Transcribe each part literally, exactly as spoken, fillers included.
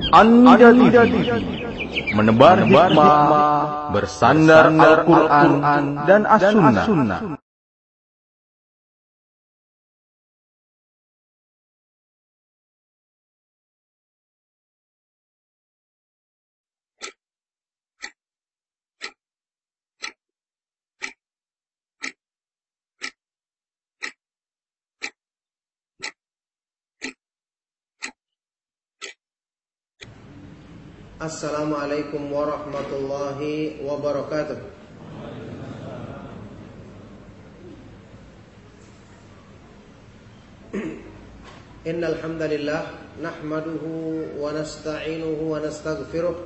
Anda T V menebar hikmah bersandar Al-Quran dan As-Sunnah. Assalamualaikum warahmatullahi wabarakatuh. Innal hamdalillah nahmaduhu wa nasta'inuhu wa nastaghfiruh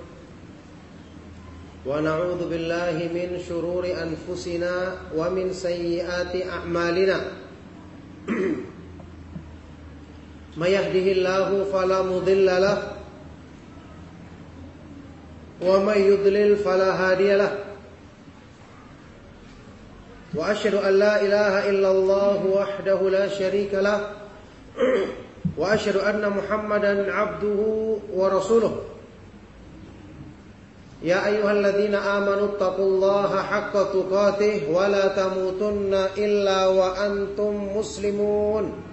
wa na'udzu billahi min shururi anfusina wa min sayyiati a'malina. May yahdihillahu fala mudilla lahu wa may yudlil fala hadiya lahu. Wa asyhadu an la ilaha illallah wahdahu la syarika lahu wa asyhadu anna Muhammadan abduhu wa rasuluh. Ya ayyuhalladzina amanu taqullaha haqqa tuqatih wa la tamutunna illa wa antum muslimun.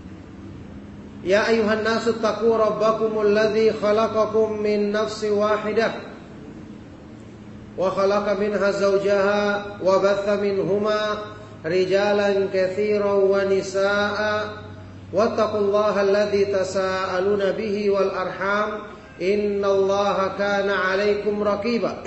Ya ayyuhan nasu taqu rabbakumul ladzi khalaqakum min nafsin wahidah wa khalaqa minha zawjaha wa batha minhuma rijalan katsiran wa nisaa'a wattaqullaha alladzi tasaaluna bihi wal arham innallaha kana 'alaikum raqiba.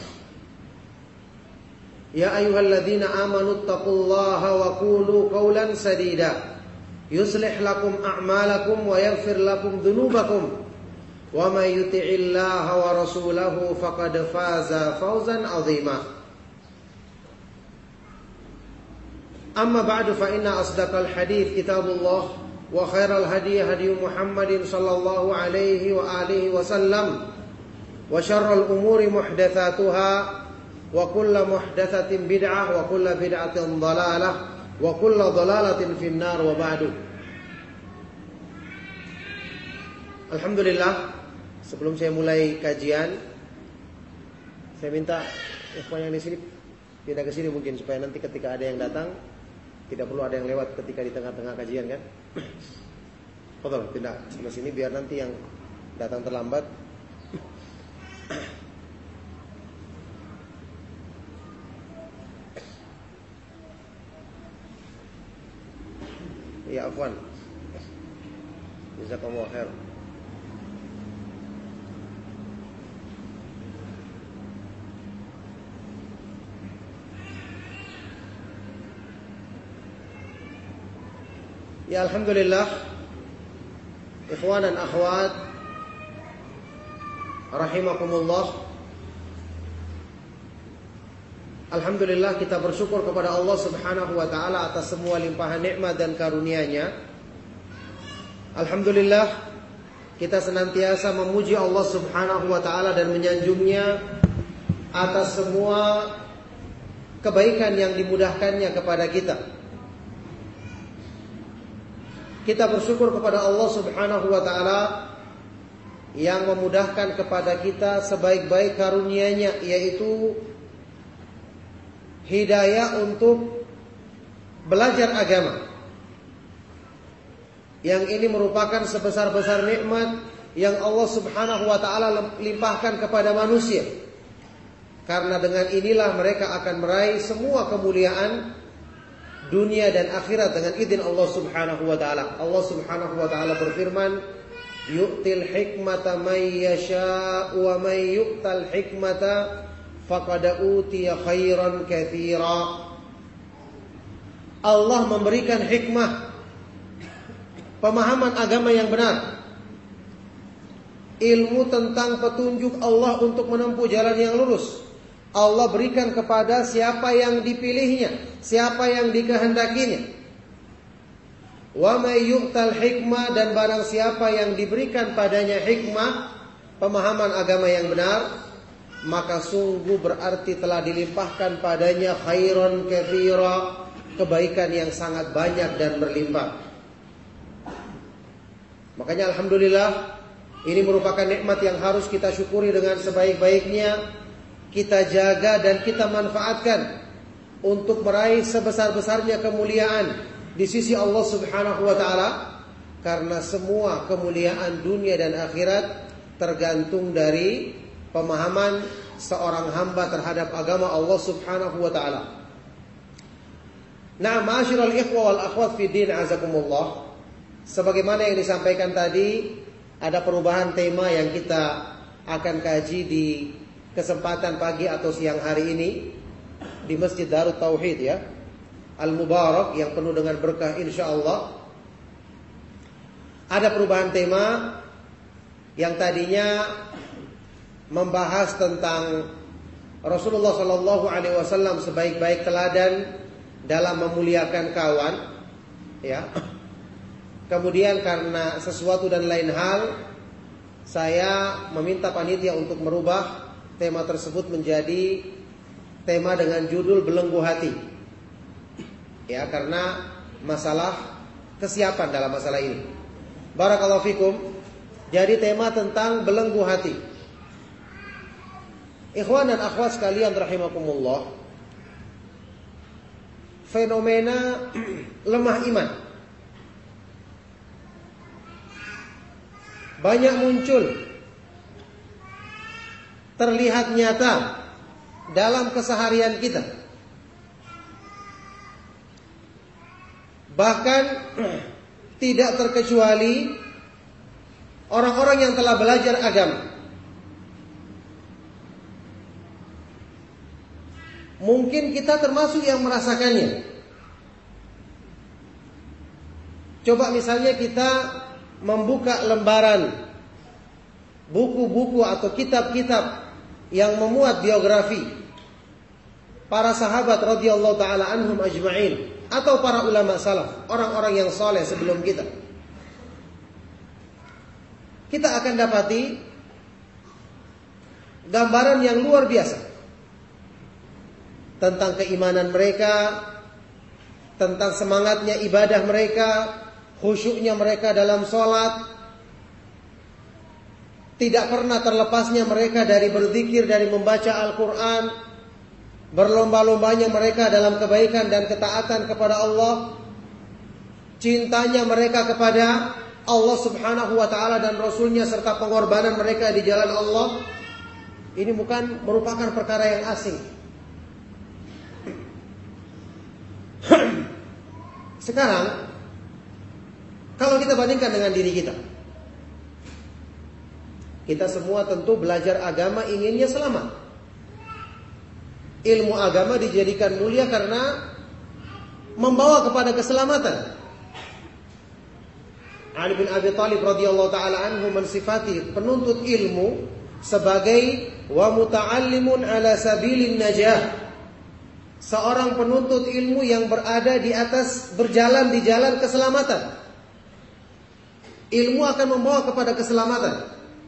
Ya ayyuhalladzina amanu taqullaha wa qulu qawlan sadida yuslih lakum a'malakum wa yaghfir lakum dhunubakum wa may yuti'illaha wa rasulahu faqad faza fawzan 'azima. Amma ba'du fa inna asdaqal hadits kitabullah wa khairal hadi hadi Muhammadin sallallahu alaihi wa alihi wasallam wa syarrul umuri muhdatsatuha wa kullu muhdatsatin bid'ah wa kullu bid'atin dhalalah wa kullu dhalalatin finnar wa ba'du. Alhamdulillah, sebelum saya mulai kajian, saya minta ikhwan yang di sini tidak ke sini mungkin supaya nanti ketika ada yang datang tidak perlu ada yang lewat ketika di tengah-tengah kajian kan. Betul, tidak sebelah sini biar nanti yang datang terlambat ya afwan. Jazakallahu khair. Ya alhamdulillah, ikhwan dan akhwat rahimakumullah. Alhamdulillah, kita bersyukur kepada Allah Subhanahu wa taala atas semua limpahan nikmat dan karunia-Nya. Alhamdulillah, kita senantiasa memuji Allah Subhanahu wa taala dan menyanjungnya atas semua kebaikan yang dimudahkannya kepada kita. Kita bersyukur kepada Allah Subhanahu wa taala yang memudahkan kepada kita sebaik-baik karunia-Nya, yaitu hidayah untuk belajar agama. Yang ini merupakan sebesar-besar nikmat yang Allah Subhanahu wa taala limpahkan kepada manusia. Karena dengan inilah mereka akan meraih semua kemuliaan dunia dan akhirat dengan izin Allah Subhanahu wa taala. Allah Subhanahu wa taala berfirman, "Yu'til hikmata may yasha' wa may yu'tal hikmata faqad utiya khairan katsira." Allah memberikan hikmah, pemahaman agama yang benar, ilmu tentang petunjuk Allah untuk menempuh jalan yang lurus. Allah berikan kepada siapa yang dipilihnya, siapa yang dikehendakinya. Wa may yu'tal hikmah, dan barang siapa yang diberikan padanya hikmah, pemahaman agama yang benar, maka sungguh berarti telah dilimpahkan padanya khairan katsira, kebaikan yang sangat banyak dan berlimpah. Makanya alhamdulillah Ini merupakan nikmat yang harus kita syukuri dengan sebaik-baiknya, kita jaga dan kita manfaatkan untuk meraih sebesar-besarnya kemuliaan di sisi Allah Subhanahu wa taala, karena semua kemuliaan dunia dan akhirat tergantung dari pemahaman seorang hamba terhadap agama Allah Subhanahu wa taala. Nah, ma'asyiral ikhwah wal akhwat fi din azakumullah, sebagaimana yang disampaikan tadi, ada perubahan tema yang kita akan kaji di kesempatan pagi atau siang hari ini di Masjid Darut Tauhid ya, Al-Mubarak, yang penuh dengan berkah insyaallah. Ada perubahan tema yang tadinya membahas tentang Rasulullah Shallallahu Alaihi Wasallam sebaik-baik teladan dalam memuliakan kawan, ya. Kemudian karena sesuatu dan lain hal, saya meminta panitia untuk merubah tema tersebut menjadi tema dengan judul belenggu hati, ya, karena masalah kesiapan dalam masalah ini. Barakallahu fikum. Jadi tema tentang belenggu hati. Ikhwan dan akhwat sekalian rahimakumullah, fenomena lemah iman banyak muncul, terlihat nyata dalam keseharian kita. Bahkan tidak terkecuali orang-orang yang telah belajar agama. Mungkin kita termasuk yang merasakannya. Coba misalnya kita membuka lembaran buku-buku atau kitab-kitab yang memuat biografi para sahabat radhiyallahu taala anhum ajma'in, atau para ulama salaf, orang-orang yang soleh sebelum kita. Kita akan dapati gambaran yang luar biasa tentang keimanan mereka, tentang semangatnya ibadah mereka, khusyuknya mereka dalam sholat. Tidak pernah terlepasnya mereka dari berzikir, dari membaca Al-Quran. Berlomba-lombanya mereka dalam kebaikan dan ketaatan kepada Allah. Cintanya mereka kepada Allah Subhanahu wa ta'ala dan Rasulnya, serta pengorbanan mereka di jalan Allah. Ini bukan merupakan perkara yang asing. Sekarang, kalau kita bandingkan dengan diri kita, kita semua tentu belajar agama inginnya selamat. Ilmu agama dijadikan mulia karena membawa kepada keselamatan. Ali bin Abi Thalib radhiyallahu taala anhu mensifati penuntut ilmu sebagai wa muta'allimun ala sabilin najah. Seorang penuntut ilmu yang berada di atas, berjalan di jalan keselamatan. Ilmu akan membawa kepada keselamatan.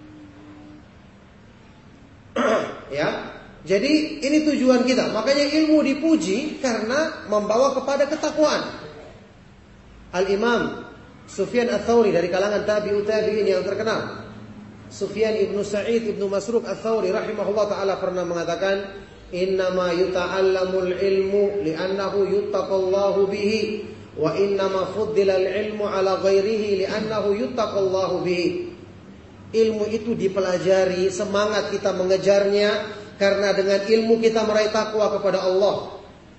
Ya. Jadi ini tujuan kita. Makanya ilmu dipuji karena membawa kepada ketakwaan. Al-Imam Sufyan Ats-Tsauri dari kalangan tabi'ut tabi'in yang terkenal, Sufyan ibnu Sa'id ibnu Masruq Ats-Tsauri rahimahullah ta'ala pernah mengatakan, innama yuta'allamul ilmu li'annahu yuttaqallahu bihi wa innama fuddilal ilmu ala ghairihi li'annahu yuttaqallahu bihi. Ilmu itu dipelajari, semangat kita mengejarnya karena dengan ilmu kita meraih takwa kepada Allah.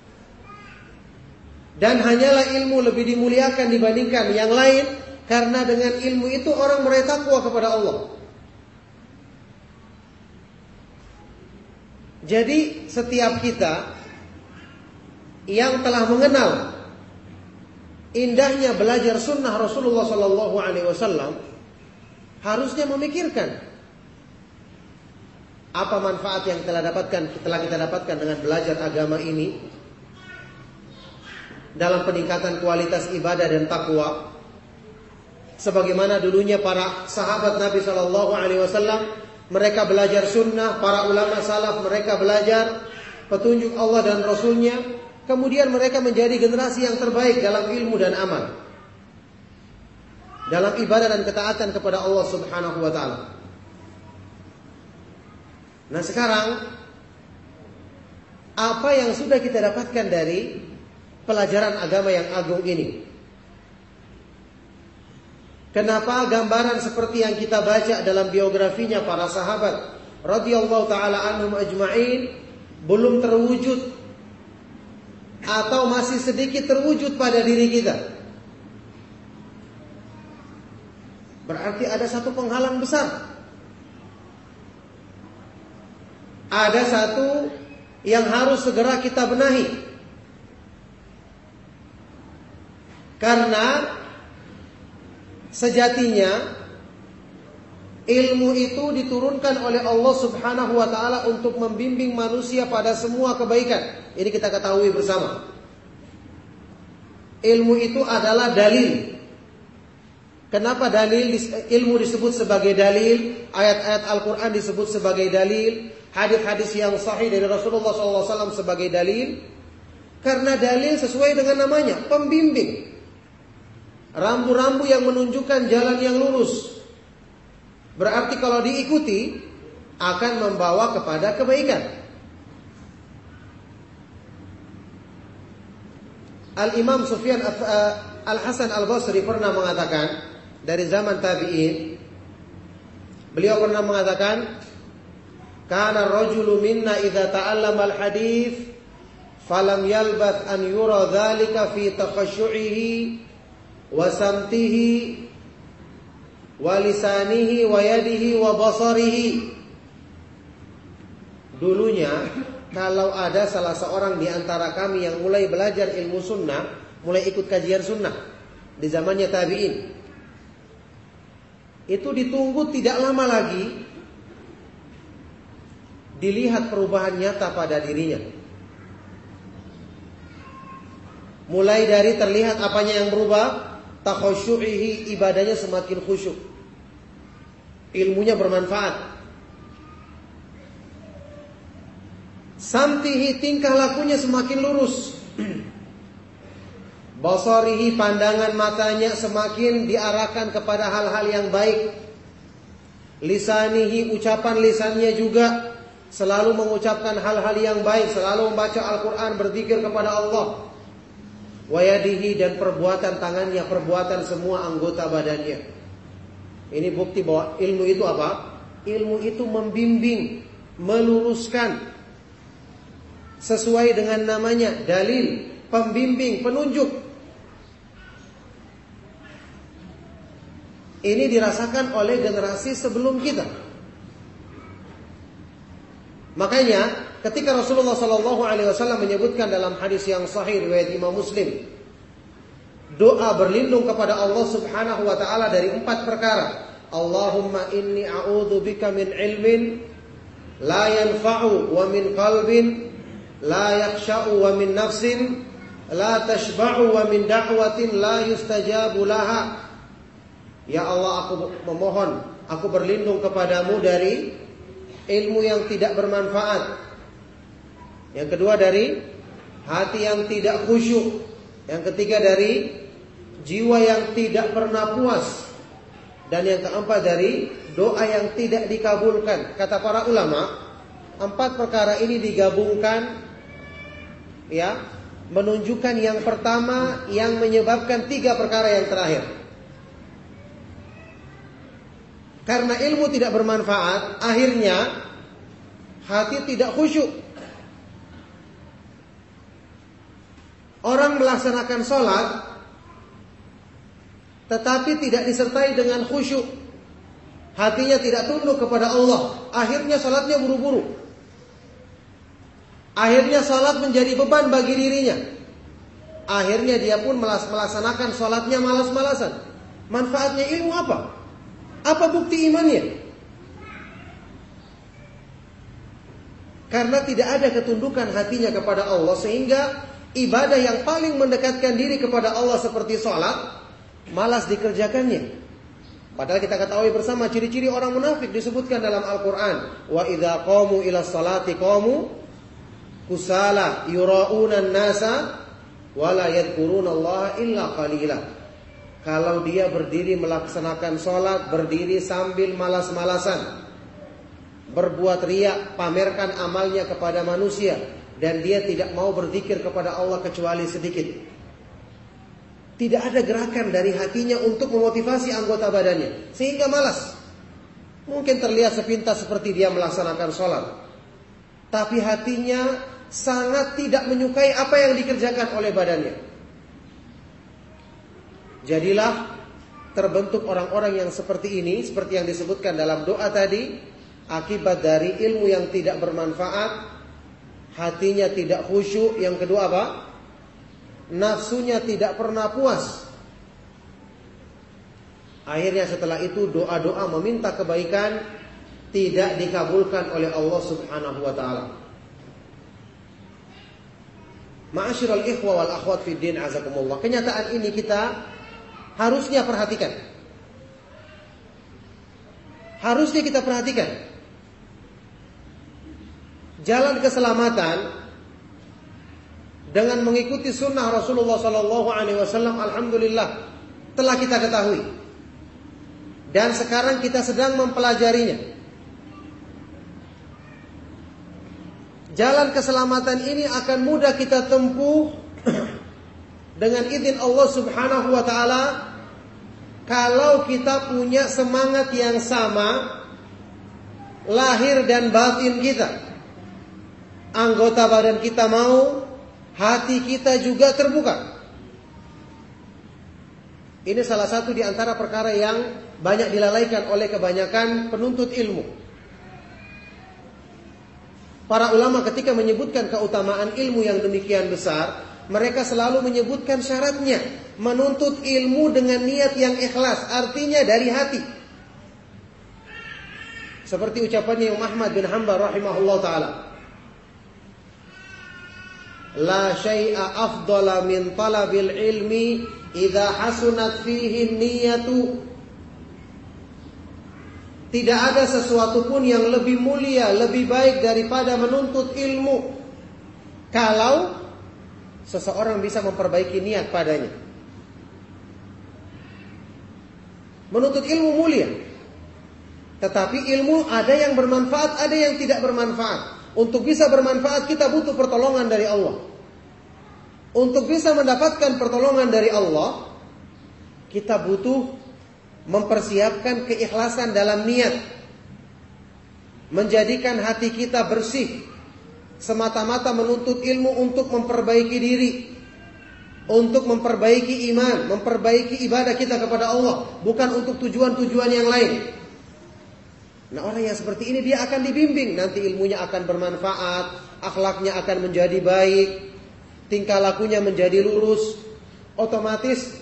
Dan hanyalah ilmu lebih dimuliakan dibandingkan yang lain karena dengan ilmu itu orang meraih takwa kepada Allah. Jadi setiap kita yang telah mengenal indahnya belajar sunnah Rasulullah Sallallahu Alaihi Wasallam harusnya memikirkan apa manfaat yang telah dapatkan, telah kita dapatkan dengan belajar agama ini dalam peningkatan kualitas ibadah dan takwa. Sebagaimana dulunya para sahabat Nabi Sallallahu Alaihi Wasallam, mereka belajar sunnah, para ulama salaf mereka belajar petunjuk Allah dan Rasulnya. Kemudian mereka menjadi generasi yang terbaik dalam ilmu dan amal. dalam ibadah dan ketaatan kepada Allah Subhanahu wa taala. Nah, sekarang apa yang sudah kita dapatkan dari pelajaran agama yang agung ini? Kenapa gambaran seperti yang kita baca dalam biografinya para sahabat radhiyallahu taala anhum ajma'in belum terwujud atau masih sedikit terwujud pada diri kita? Berarti ada satu penghalang besar. Ada satu yang harus segera kita benahi. Karena sejatinya ilmu itu diturunkan oleh Allah Subhanahu wa taala untuk membimbing manusia pada semua kebaikan. Ini kita ketahui bersama. Ilmu itu adalah dalil. Kenapa dalil ilmu disebut sebagai dalil? Ayat-ayat Al-Qur'an disebut sebagai dalil, hadis-hadis yang sahih dari Rasulullah shallallahu alaihi wasallam sebagai dalil. Karena dalil sesuai dengan namanya, pembimbing. Rambu-rambu yang menunjukkan jalan yang lurus. Berarti kalau diikuti akan membawa kepada kebaikan. Al-Imam Sufyan Al-Hasan Al-Basri pernah mengatakan dari zaman tabi'in, beliau pernah mengatakan, kana rajulu minna idza ta'allama al-hadits falam yalbath an yura dzalika fi takhashu'ihi wa samtihi wa lisanihi wa yadihi wa basarihi. Dulunya kalau ada salah seorang di antara kami yang mulai belajar ilmu sunnah, mulai ikut kajian sunnah di zamannya tabi'in, itu ditunggu tidak lama lagi dilihat perubahan nyata pada dirinya. Mulai dari terlihat apanya yang berubah, takhasyu'ihi, ibadahnya semakin khusyuk, ilmunya bermanfaat. Samtihi, tingkah lakunya semakin lurus. Basarihi, pandangan matanya semakin diarahkan kepada hal-hal yang baik. Lisanihi, ucapan lisannya juga selalu mengucapkan hal-hal yang baik, selalu membaca Al-Quran, berzikir kepada Allah. Wayadihi, dan perbuatan tangannya, perbuatan semua anggota badannya. Ini bukti bahwa ilmu itu apa? Ilmu itu membimbing, meluruskan, sesuai dengan namanya, dalil, pembimbing, penunjuk. Ini dirasakan oleh generasi sebelum kita. Makanya ketika Rasulullah Shallallahu Alaihi Wasallam menyebutkan dalam hadis yang sahih riwayat Imam Muslim, doa berlindung kepada Allah Subhanahu Wa Taala dari empat perkara. Allahumma inni a'udzubika min ilmin la yanfa'u wa min qalbin la yakhsha'u wa min nafsin la tashba'u wa min da'watin la yustajabu laha. Ya Allah, aku memohon, aku berlindung kepadamu dari ilmu yang tidak bermanfaat. Yang kedua dari hati yang tidak khusyuk. Yang ketiga dari jiwa yang tidak pernah puas. Dan yang keempat dari doa yang tidak dikabulkan. Kata para ulama, empat perkara ini digabungkan, ya, menunjukkan yang pertama yang menyebabkan tiga perkara yang terakhir. Karena ilmu tidak bermanfaat, akhirnya hati tidak khusyuk. Orang melaksanakan sholat tetapi tidak disertai dengan khusyuk, hatinya tidak tunduk kepada Allah, akhirnya sholatnya buru-buru. Akhirnya sholat menjadi beban bagi dirinya. Akhirnya dia pun melaksanakan sholatnya malas-malasan. Manfaatnya ilmu apa? Apa bukti imannya? Karena tidak ada ketundukan hatinya kepada Allah, sehingga ibadah yang paling mendekatkan diri kepada Allah seperti sholat malas dikerjakannya. Padahal kita ketahui bersama ciri-ciri orang munafik disebutkan dalam Al-Quran. Wa idza qamu ila sholati qamu kusala yura'una an-nasa wa la yadhkuruna Allah illa qalila. kalau dia berdiri melaksanakan sholat, berdiri sambil malas-malasan, berbuat riya, pamerkan amalnya kepada manusia, dan dia tidak mau berzikir kepada Allah kecuali sedikit. Tidak ada gerakan dari hatinya untuk memotivasi anggota badannya, sehingga malas. Mungkin terlihat sepintas seperti dia melaksanakan sholat, tapi hatinya sangat tidak menyukai apa yang dikerjakan oleh badannya. Jadilah terbentuk orang-orang yang seperti ini, seperti yang disebutkan dalam doa tadi, akibat dari ilmu yang tidak bermanfaat, hatinya tidak khusyuk. Yang kedua apa? Nafsunya tidak pernah puas. Akhirnya setelah itu doa-doa meminta kebaikan tidak dikabulkan oleh Allah Subhanahu wa taala. Ma'asyiral ikhwa wal akhwat fid din azakumullah. Kenyataan ini kita harusnya perhatikan. Harusnya kita perhatikan. Jalan keselamatan dengan mengikuti sunnah Rasulullah sallallahu alaihi wasallam, alhamdulillah telah kita ketahui. Dan sekarang kita sedang mempelajarinya. Jalan keselamatan ini akan mudah kita tempuh dengan izin Allah Subhanahu wa taala kalau kita punya semangat yang sama, lahir dan batin kita. Anggota badan kita mau, hati kita juga terbuka. Ini salah satu di antara perkara yang banyak dilalaikan oleh kebanyakan penuntut ilmu. Para ulama ketika menyebutkan keutamaan ilmu yang demikian besar, mereka selalu menyebutkan syaratnya. Menuntut ilmu dengan niat yang ikhlas, artinya dari hati. Seperti ucapannya Imam Ahmad bin Hanbal rahimahullah ta'ala, la syai'a afdala min talabil ilmi idza hasunat fihi niyatu. Tidak ada sesuatu pun yang lebih mulia, lebih baik daripada menuntut ilmu kalau seseorang bisa memperbaiki niat padanya. Menuntut ilmu mulia, tetapi ilmu ada yang bermanfaat, ada yang tidak bermanfaat. Untuk bisa bermanfaat kita butuh pertolongan dari Allah. Untuk bisa mendapatkan pertolongan dari Allah, kita butuh mempersiapkan keikhlasan dalam niat, menjadikan hati kita bersih, semata-mata menuntut ilmu untuk memperbaiki diri, untuk memperbaiki iman, memperbaiki ibadah kita kepada Allah, bukan untuk tujuan-tujuan yang lain. Nah, orang yang seperti ini dia akan dibimbing, nanti ilmunya akan bermanfaat, akhlaknya akan menjadi baik, tingkah lakunya menjadi lurus, otomatis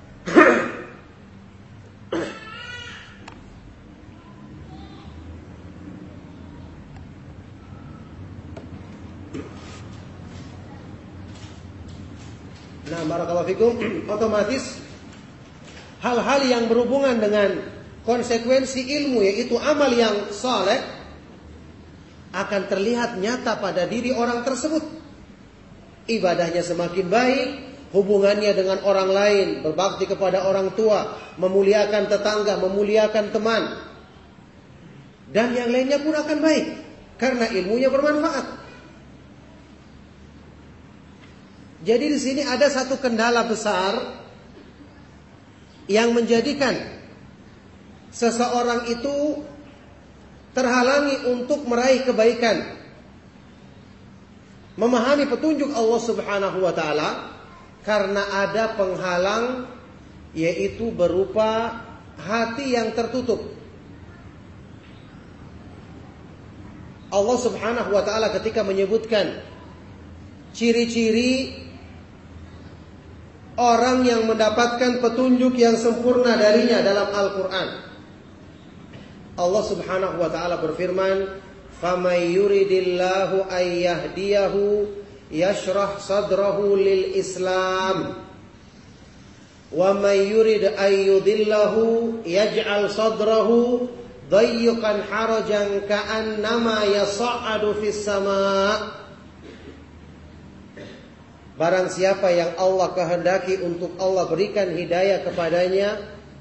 nah, barakallahu fikum, otomatis hal-hal yang berhubungan dengan konsekuensi ilmu, yaitu amal yang saleh, akan terlihat nyata pada diri orang tersebut. Ibadahnya semakin baik, hubungannya dengan orang lain, berbakti kepada orang tua, memuliakan tetangga, memuliakan teman, dan yang lainnya pun akan baik karena ilmunya bermanfaat. Jadi di sini ada satu kendala besar yang menjadikan seseorang itu terhalangi untuk meraih kebaikan, memahami petunjuk Allah Subhanahu wa taala, karena ada penghalang, yaitu berupa hati yang tertutup. Allah Subhanahu wa taala ketika menyebutkan ciri-ciri orang yang mendapatkan petunjuk yang sempurna darinya dalam Al-Quran, Allah Subhanahu wa ta'ala berfirman, فَمَنْ يُرِدِ اللَّهُ أَنْ يَهْدِيَهُ يَشْرَحْ صَدْرَهُ لِلْإِسْلَامِ وَمَنْ يُرِدْ أَنْ يُضِلَّهُ يَجْعَلْ صَدْرَهُ ضَيِّقًا حَرَجًا كَأَنَّمَا يَصَعَّدُ فِي السَّمَاءِ. Barang siapa yang Allah kehendaki untuk Allah berikan hidayah kepadanya,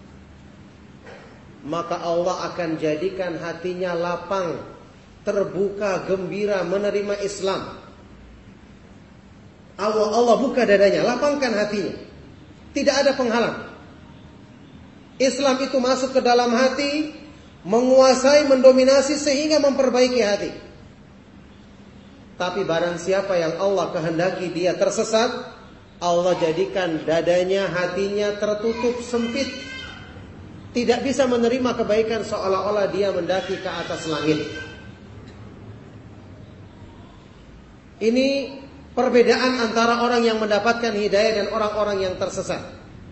maka Allah akan jadikan hatinya lapang, terbuka, gembira menerima Islam. Allah, Allah buka dadanya, lapangkan hatinya. Tidak ada penghalang. Islam itu masuk ke dalam hati, menguasai, mendominasi sehingga memperbaiki hati. Tapi barang siapa yang Allah kehendaki dia tersesat, Allah jadikan dadanya, hatinya tertutup sempit, tidak bisa menerima kebaikan, seolah-olah dia mendaki ke atas langit. Ini perbedaan antara orang yang mendapatkan hidayah dan orang-orang yang tersesat.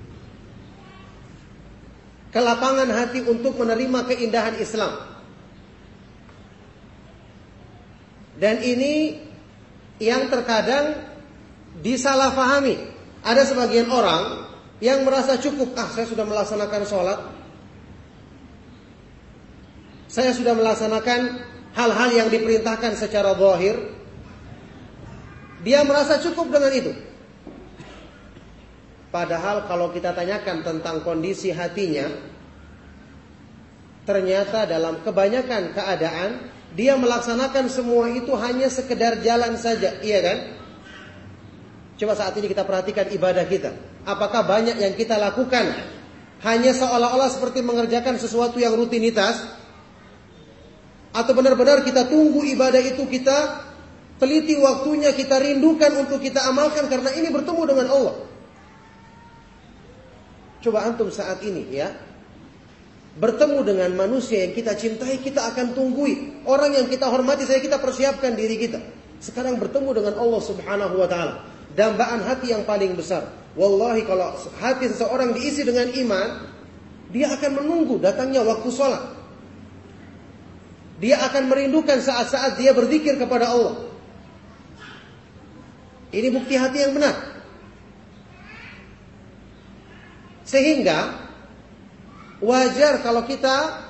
Kelapangan hati untuk menerima keindahan Islam. Dan ini yang terkadang disalahfahami. Ada sebagian orang yang merasa cukup, ah saya sudah melaksanakan sholat, saya sudah melaksanakan hal-hal yang diperintahkan secara zahir. Dia merasa cukup dengan itu. Padahal kalau kita tanyakan tentang kondisi hatinya, ternyata dalam kebanyakan keadaan dia melaksanakan semua itu hanya sekedar jalan saja, iya kan? Coba saat ini kita perhatikan ibadah kita. Apakah banyak yang kita lakukan hanya seolah-olah seperti mengerjakan sesuatu yang rutinitas? Atau benar-benar kita tunggu ibadah itu, kita teliti waktunya, kita rindukan untuk kita amalkan karena ini bertemu dengan Allah. Coba antum saat ini ya, bertemu dengan manusia yang kita cintai, kita akan tunggui. Orang yang kita hormati, saya kita persiapkan diri kita. Sekarang bertemu dengan Allah subhanahu wa ta'ala. Dambaan hati yang paling besar. Wallahi kalau hati seseorang diisi dengan iman, dia akan menunggu datangnya waktu sholat. Dia akan merindukan saat-saat dia berzikir kepada Allah. Ini bukti hati yang benar. Sehingga wajar kalau kita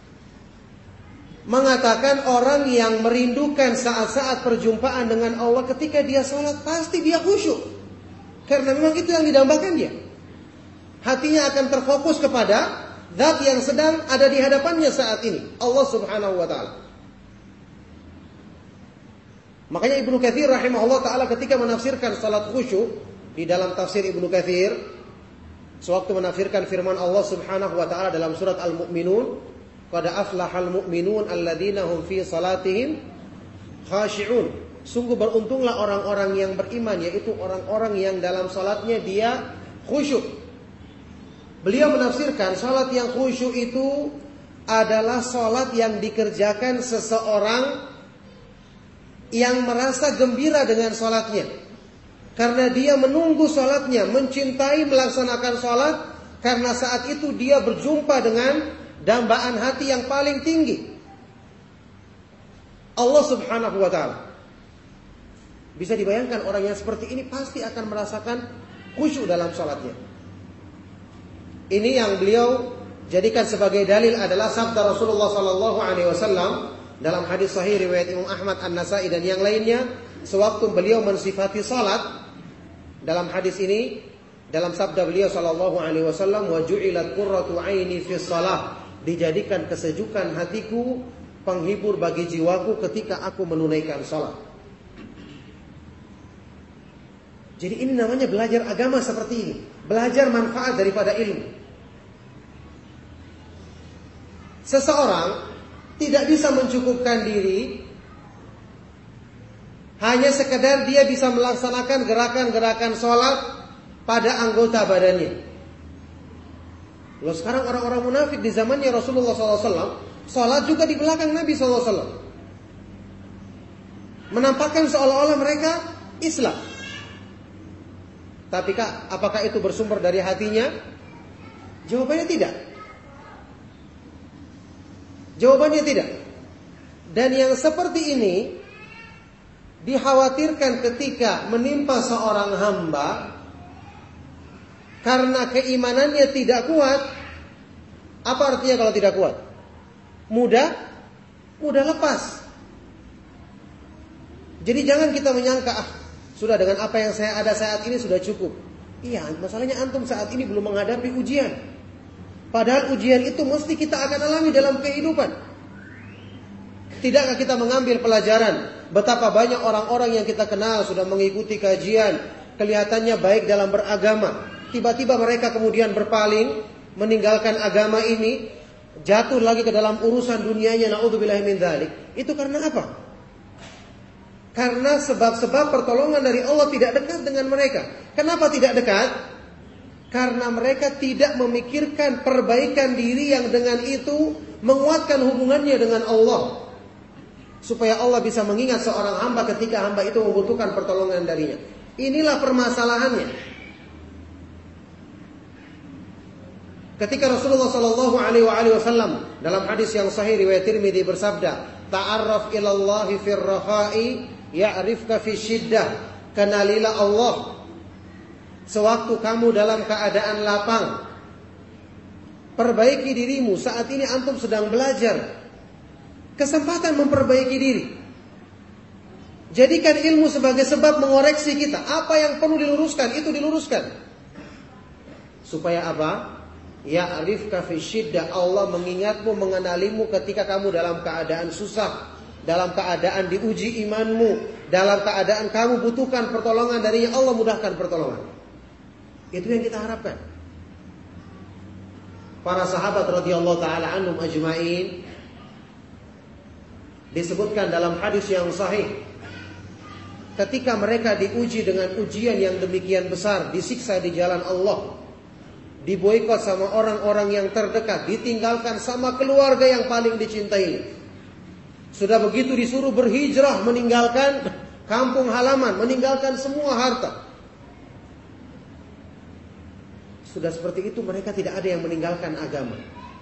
mengatakan orang yang merindukan saat-saat perjumpaan dengan Allah ketika dia sholat, pasti dia khusyuk. Karena memang itu yang didambakan dia. Hatinya akan terfokus kepada zat yang sedang ada di hadapannya saat ini, Allah subhanahu wa ta'ala. Makanya Ibnu Katsir rahimahullah ta'ala ketika menafsirkan salat khusyuk di dalam tafsir Ibnu Katsir, sewaktu menafsirkan firman Allah subhanahu wa ta'ala dalam surat Al-Mu'minun, qad aflahal mu'minun alladzina hum fi salatihim khashi'un. Sungguh beruntunglah orang-orang yang beriman, yaitu orang-orang yang dalam salatnya dia khusyuk. Beliau menafsirkan salat yang khusyuk itu adalah salat yang dikerjakan seseorang yang merasa gembira dengan salatnya. Karena dia menunggu salatnya, mencintai melaksanakan salat, karena saat itu dia berjumpa dengan dambaan hati yang paling tinggi, Allah subhanahu wa ta'ala. Bisa dibayangkan orang yang seperti ini pasti akan merasakan khusyuk dalam salatnya. Ini yang beliau jadikan sebagai dalil adalah sabda Rasulullah sallallahu alaihi wasallam dalam hadis sahih riwayat Imam Ahmad, An-Nasa'i dan yang lainnya, sewaktu beliau mensifati salat. Dalam hadis ini, dalam sabda beliau sallallahu alaihi wasallam, wa ju'ilat qurratu 'aini fi shalah, dijadikan kesejukan hatiku, penghibur bagi jiwaku ketika aku menunaikan salat. Jadi ini namanya belajar agama seperti ini, belajar manfaat daripada ilmu. Seseorang tidak bisa mencukupkan diri hanya sekedar dia bisa melaksanakan gerakan-gerakan sholat pada anggota badannya. Loh, sekarang orang-orang munafik di zamannya Rasulullah shallallahu alaihi wasallam sholat juga di belakang Nabi shallallahu alaihi wasallam, menampakkan seolah-olah mereka Islam. Tapi apakah itu bersumber dari hatinya? Jawabannya tidak. Jawabannya tidak. Dan yang seperti ini dikhawatirkan ketika menimpa seorang hamba karena keimanannya tidak kuat. Apa artinya kalau tidak kuat? Mudah, mudah lepas. Jadi jangan kita menyangka, ah, Sudah, dengan apa yang saya ada saat ini sudah cukup. Iya, masalahnya antum saat ini belum menghadapi ujian. Padahal ujian itu mesti kita akan alami dalam kehidupan. Tidakkah kita mengambil pelajaran betapa banyak orang-orang yang kita kenal sudah mengikuti kajian, kelihatannya baik dalam beragama, tiba-tiba mereka kemudian berpaling, meninggalkan agama ini, jatuh lagi ke dalam urusan dunianya, naudzubillahi min dzalik. Itu karena apa? Karena sebab-sebab pertolongan dari Allah tidak dekat dengan mereka. Kenapa tidak dekat? Karena mereka tidak memikirkan perbaikan diri yang dengan itu menguatkan hubungannya dengan Allah. Supaya Allah bisa mengingat seorang hamba ketika hamba itu membutuhkan pertolongan darinya. Inilah permasalahannya. Ketika Rasulullah Shallallahu Alaihi Wasallam dalam hadis yang sahih riwayat Tirmidzi bersabda, "Ta'arraf ilallahi fir rakhai, ya'rifka fi syiddah." Kenalilah Allah sewaktu kamu dalam keadaan lapang. Perbaiki dirimu. Saat ini antum sedang belajar. Kesempatan memperbaiki diri. Jadikan ilmu sebagai sebab mengoreksi kita. Apa yang perlu diluruskan, itu diluruskan. Supaya apa? Ya'rifka fi syiddah. Allah mengingatmu, mengenalimu ketika kamu dalam keadaan susah, dalam keadaan diuji imanmu, dalam keadaan kamu butuhkan pertolongan darinya, Allah mudahkan pertolongan. Itu yang kita harapkan. Para sahabat radhiyallahu taala anhum ajma'in disebutkan dalam hadis yang sahih, ketika mereka diuji dengan ujian yang demikian besar, disiksa di jalan Allah, diboikot sama orang-orang yang terdekat, ditinggalkan sama keluarga yang paling dicintai. Sudah begitu disuruh berhijrah, meninggalkan kampung halaman, meninggalkan semua harta. Sudah seperti itu mereka tidak ada yang meninggalkan agama.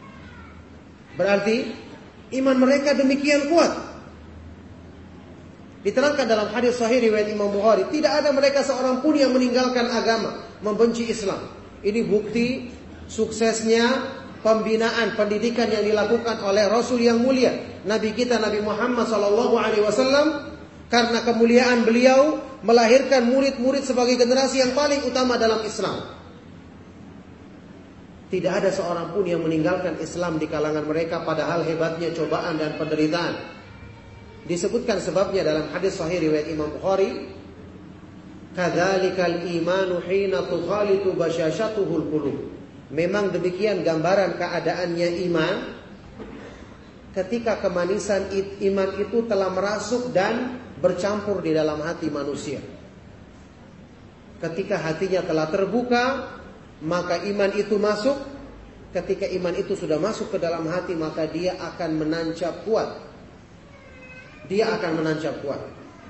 Berarti iman mereka demikian kuat. Diterangkan dalam hadis sahih riwayat Imam Bukhari, tidak ada mereka seorang pun yang meninggalkan agama, membenci Islam. Ini bukti suksesnya pembinaan pendidikan yang dilakukan oleh Rasul yang mulia, Nabi kita Nabi Muhammad sallallahu alaihi wasallam. Karena kemuliaan beliau melahirkan murid-murid sebagai generasi yang paling utama dalam Islam. Tidak ada seorang pun yang meninggalkan Islam di kalangan mereka, padahal hebatnya cobaan dan penderitaan. Disebutkan sebabnya dalam hadis sahih riwayat Imam Bukhari, "Kadzalikal imanu hina tukhalitu basyashatuhul qulub." Memang demikian gambaran keadaannya iman ketika kemanisan iman itu telah merasuk dan bercampur di dalam hati manusia. Ketika hatinya telah terbuka, maka iman itu masuk. Ketika iman itu sudah masuk ke dalam hati, maka dia akan menancap kuat. Dia akan menancap kuat.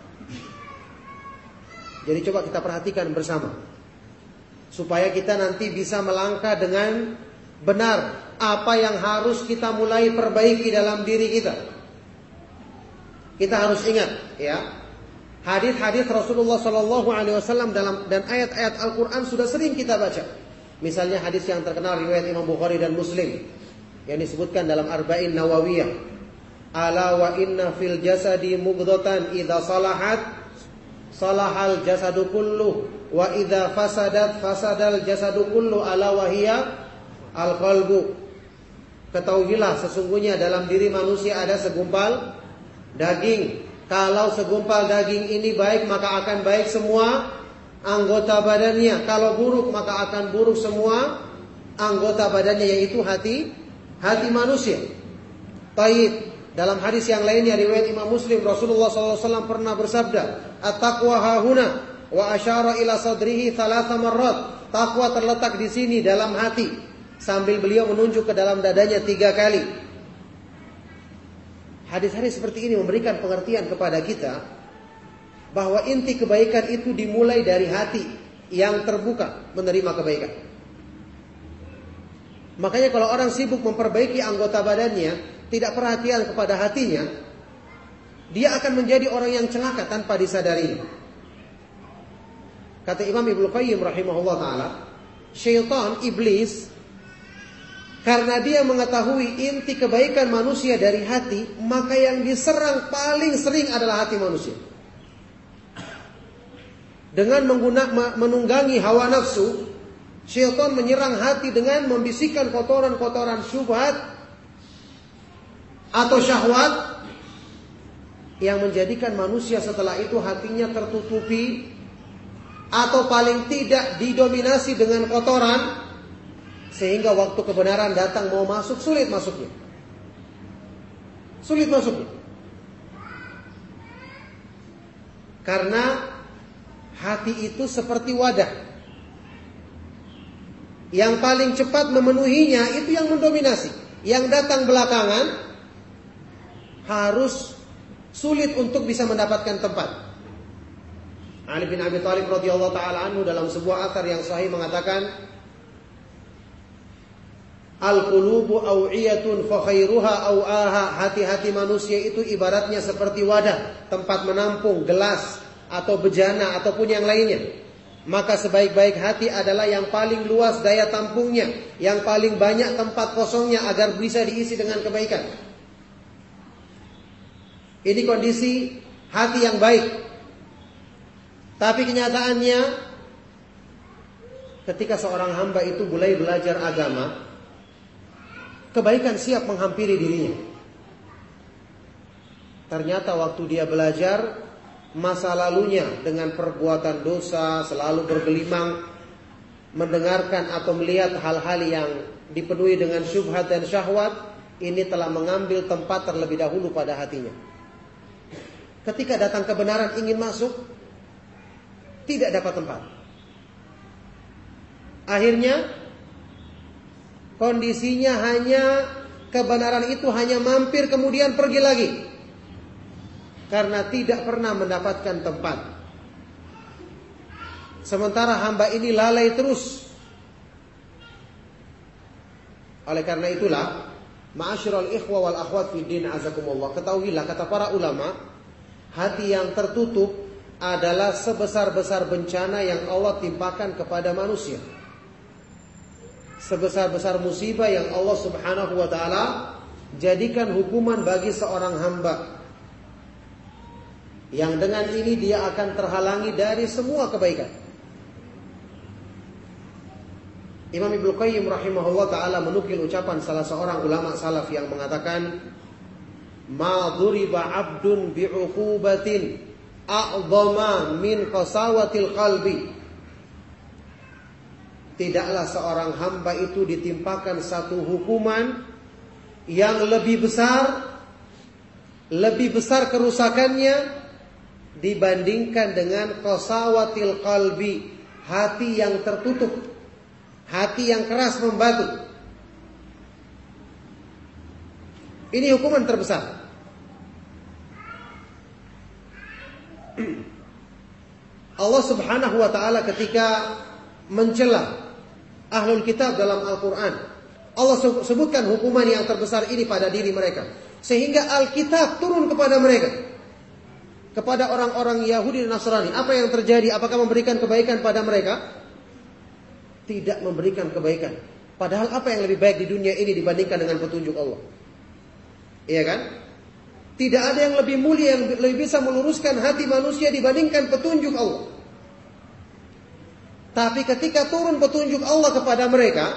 Jadi coba kita perhatikan bersama, supaya kita nanti bisa melangkah dengan benar apa yang harus kita mulai perbaiki dalam diri kita. Kita harus ingat, ya, hadis-hadis Rasulullah Sallallahu Alaihi Wasallam dalam dan ayat-ayat Al-Quran sudah sering kita baca. Misalnya hadis yang terkenal riwayat Imam Bukhari dan Muslim yang disebutkan dalam Arba'in Nawawiyah, "Ala wa inna fil jasadi mughdatan idza salahat salahal jasadu kullu wa idza fasadat fasadal jasadu kullu ala wa hiya al-qalbu." Ketahuilah sesungguhnya dalam diri manusia ada segumpal daging. Kalau segumpal daging ini baik, maka akan baik semua anggota badannya. Kalau buruk, maka akan buruk semua anggota badannya, yaitu hati hati manusia. Taib. Dalam hadis yang lainnya riwayat Imam Muslim, Rasulullah sallallahu alaihi wasallam pernah bersabda, "At-taqwa hahuna," wa asyara ila sadrihi thalatha marrat. Takwa terletak di sini dalam hati, sambil beliau menunjuk ke dalam dadanya tiga kali. Hadis-hadis seperti ini memberikan pengertian kepada kita bahwa inti kebaikan itu dimulai dari hati yang terbuka menerima kebaikan. Makanya kalau orang sibuk memperbaiki anggota badannya, tidak perhatian kepada hatinya, dia akan menjadi orang yang celaka tanpa disadari. Kata Imam Ibnu Qayyim rahimahullah ta'ala, syaitan, iblis, karena dia mengetahui inti kebaikan manusia dari hati, maka yang diserang paling sering adalah hati manusia. dengan menggunakan menunggangi hawa nafsu, syaitan menyerang hati dengan membisikkan kotoran-kotoran syubhat atau syahwat yang menjadikan manusia setelah itu hatinya tertutupi atau paling tidak didominasi dengan kotoran, sehingga waktu kebenaran datang mau masuk sulit masuknya. Sulit masuknya. Karena hati itu seperti wadah. Yang paling cepat memenuhinya itu yang mendominasi. Yang datang belakangan harus sulit untuk bisa mendapatkan tempat. Ali bin Abi Thalib radhiyallahu taala anhu dalam sebuah athar yang sahih mengatakan, al-qulubu aw'iyatun fa khairuha aw'aha. Hati-hati manusia itu ibaratnya seperti wadah, tempat menampung gelas atau bejana ataupun yang lainnya. Maka sebaik-baik hati adalah yang paling luas daya tampungnya, yang paling banyak tempat kosongnya agar bisa diisi dengan kebaikan. Ini kondisi hati yang baik. Tapi kenyataannya ketika seorang hamba itu mulai belajar agama, kebaikan siap menghampiri dirinya. Ternyata waktu dia belajar, masa lalunya dengan perbuatan dosa selalu bergelimang, mendengarkan atau melihat hal-hal yang dipenuhi dengan syubhat dan syahwat, ini telah mengambil tempat terlebih dahulu pada hatinya. Ketika datang kebenaran ingin masuk, tidak dapat tempat. Akhirnya kondisinya hanya kebenaran itu hanya mampir kemudian pergi lagi. Karena tidak pernah mendapatkan tempat. Sementara hamba ini lalai terus. Oleh karena itulah, ma'asyiral ikhwa wal akhwat fi din azakumullah, ketahuilah kata para ulama, hati yang tertutup adalah sebesar-besar bencana yang Allah timpakan kepada manusia. Sebesar-besar musibah yang Allah subhanahu wa ta'ala jadikan hukuman bagi seorang hamba, yang dengan ini dia akan terhalangi dari semua kebaikan. Imam Ibnu Qayyim rahimahullah ta'ala menukil ucapan salah seorang ulama salaf yang mengatakan, ma duriba abdun bi'uqubatin a'dhama min qasawatil qalbi. Tidaklah seorang hamba itu ditimpakan satu hukuman yang lebih besar, lebih besar kerusakannya dibandingkan dengan qasawatil qalbi, hati yang tertutup, hati yang keras membatu. Ini hukuman terbesar. Allah subhanahu wa ta'ala ketika mencela ahlul kitab dalam Al-Quran, Allah sebutkan hukuman yang terbesar ini pada diri mereka, sehingga Alkitab turun kepada mereka. Kepada orang-orang Yahudi dan Nasrani, apa yang terjadi? Apakah memberikan kebaikan pada mereka? Tidak memberikan kebaikan. Padahal apa yang lebih baik di dunia ini dibandingkan dengan petunjuk Allah? Iya kan? Tidak ada yang lebih mulia, yang lebih bisa meluruskan hati manusia dibandingkan petunjuk Allah. Tapi ketika turun petunjuk Allah kepada mereka,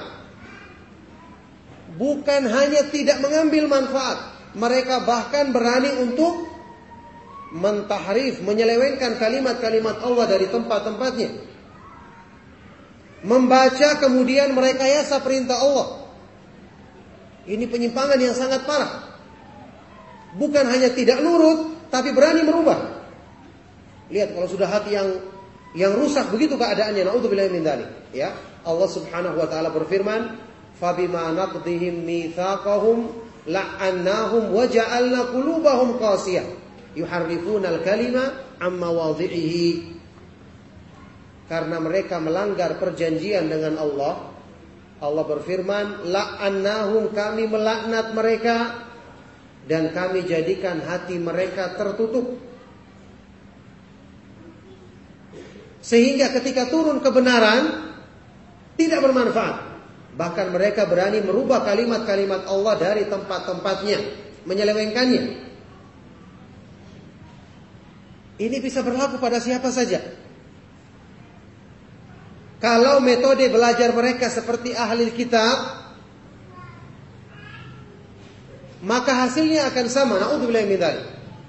bukan hanya tidak mengambil manfaat, mereka bahkan berani untuk mentahrif, menyelewengkan kalimat-kalimat Allah dari tempat-tempatnya. Membaca kemudian merekayasa perintah Allah. Ini penyimpangan yang sangat parah. Bukan hanya tidak nurut, tapi berani merubah. Lihat kalau sudah hati yang yang rusak begitu keadaannya, naudzubillahi min dzalik. Ya, Allah Subhanahu wa taala berfirman, "Fabima naqdihim mitsaqahum la'annahum wa ja'alna qulubahum qasiyah." Yuharrifuna al-kalima amma wadhi'ihi. Karena mereka melanggar perjanjian dengan Allah, Allah berfirman, la'annahum, kami melaknat mereka dan kami jadikan hati mereka tertutup. Sehingga ketika turun kebenaran tidak bermanfaat. Bahkan mereka berani merubah kalimat-kalimat Allah dari tempat-tempatnya, menyelewengkannya. Ini bisa berlaku pada siapa saja. Kalau metode belajar mereka seperti ahli kitab, maka hasilnya akan sama. Na'udzubillahi min dzalik.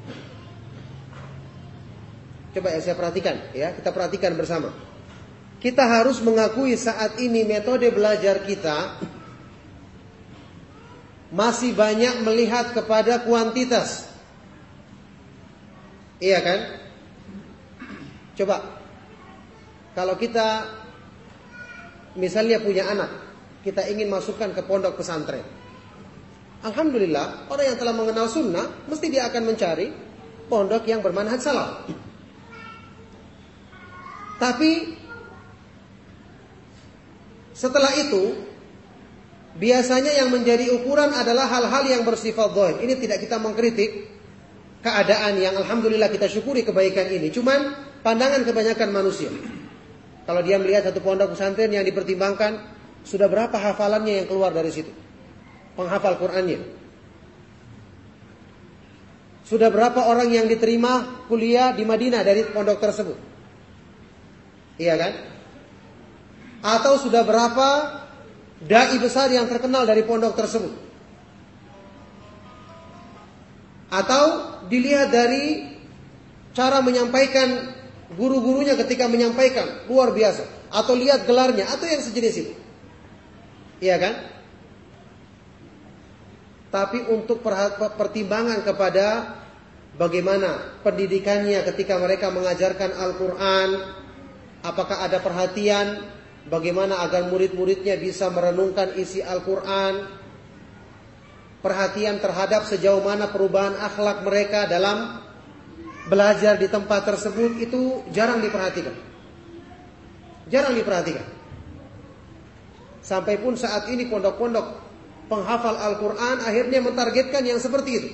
Coba ya saya perhatikan, ya kita perhatikan bersama. Kita harus mengakui saat ini metode belajar kita masih banyak melihat kepada kuantitas. Iya kan? Coba, kalau kita misalnya punya anak, kita ingin masukkan ke pondok pesantren. Alhamdulillah, orang yang telah mengenal sunnah, mesti dia akan mencari pondok yang bermanhaj salaf. Tapi setelah itu, biasanya yang menjadi ukuran adalah hal-hal yang bersifat zahir. Ini tidak kita mengkritik keadaan yang alhamdulillah kita syukuri kebaikan ini. Cuman pandangan kebanyakan manusia. Kalau dia melihat satu pondok pesantren yang dipertimbangkan, sudah berapa hafalannya yang keluar dari situ? Penghafal Qur'annya. Sudah berapa orang yang diterima kuliah di Madinah dari pondok tersebut? Iya kan? Atau sudah berapa dai besar yang terkenal dari pondok tersebut? Atau dilihat dari cara menyampaikan guru-gurunya ketika menyampaikan, luar biasa. Atau lihat gelarnya, atau yang sejenis itu. Iya kan? Tapi untuk pertimbangan kepada bagaimana pendidikannya ketika mereka mengajarkan Al-Quran, apakah ada perhatian bagaimana agar murid-muridnya bisa merenungkan isi Al-Quran, perhatian terhadap sejauh mana perubahan akhlak mereka dalam belajar di tempat tersebut, itu jarang diperhatikan. Jarang diperhatikan. Sampai pun saat ini pondok-pondok penghafal Al-Quran akhirnya mentargetkan yang seperti itu.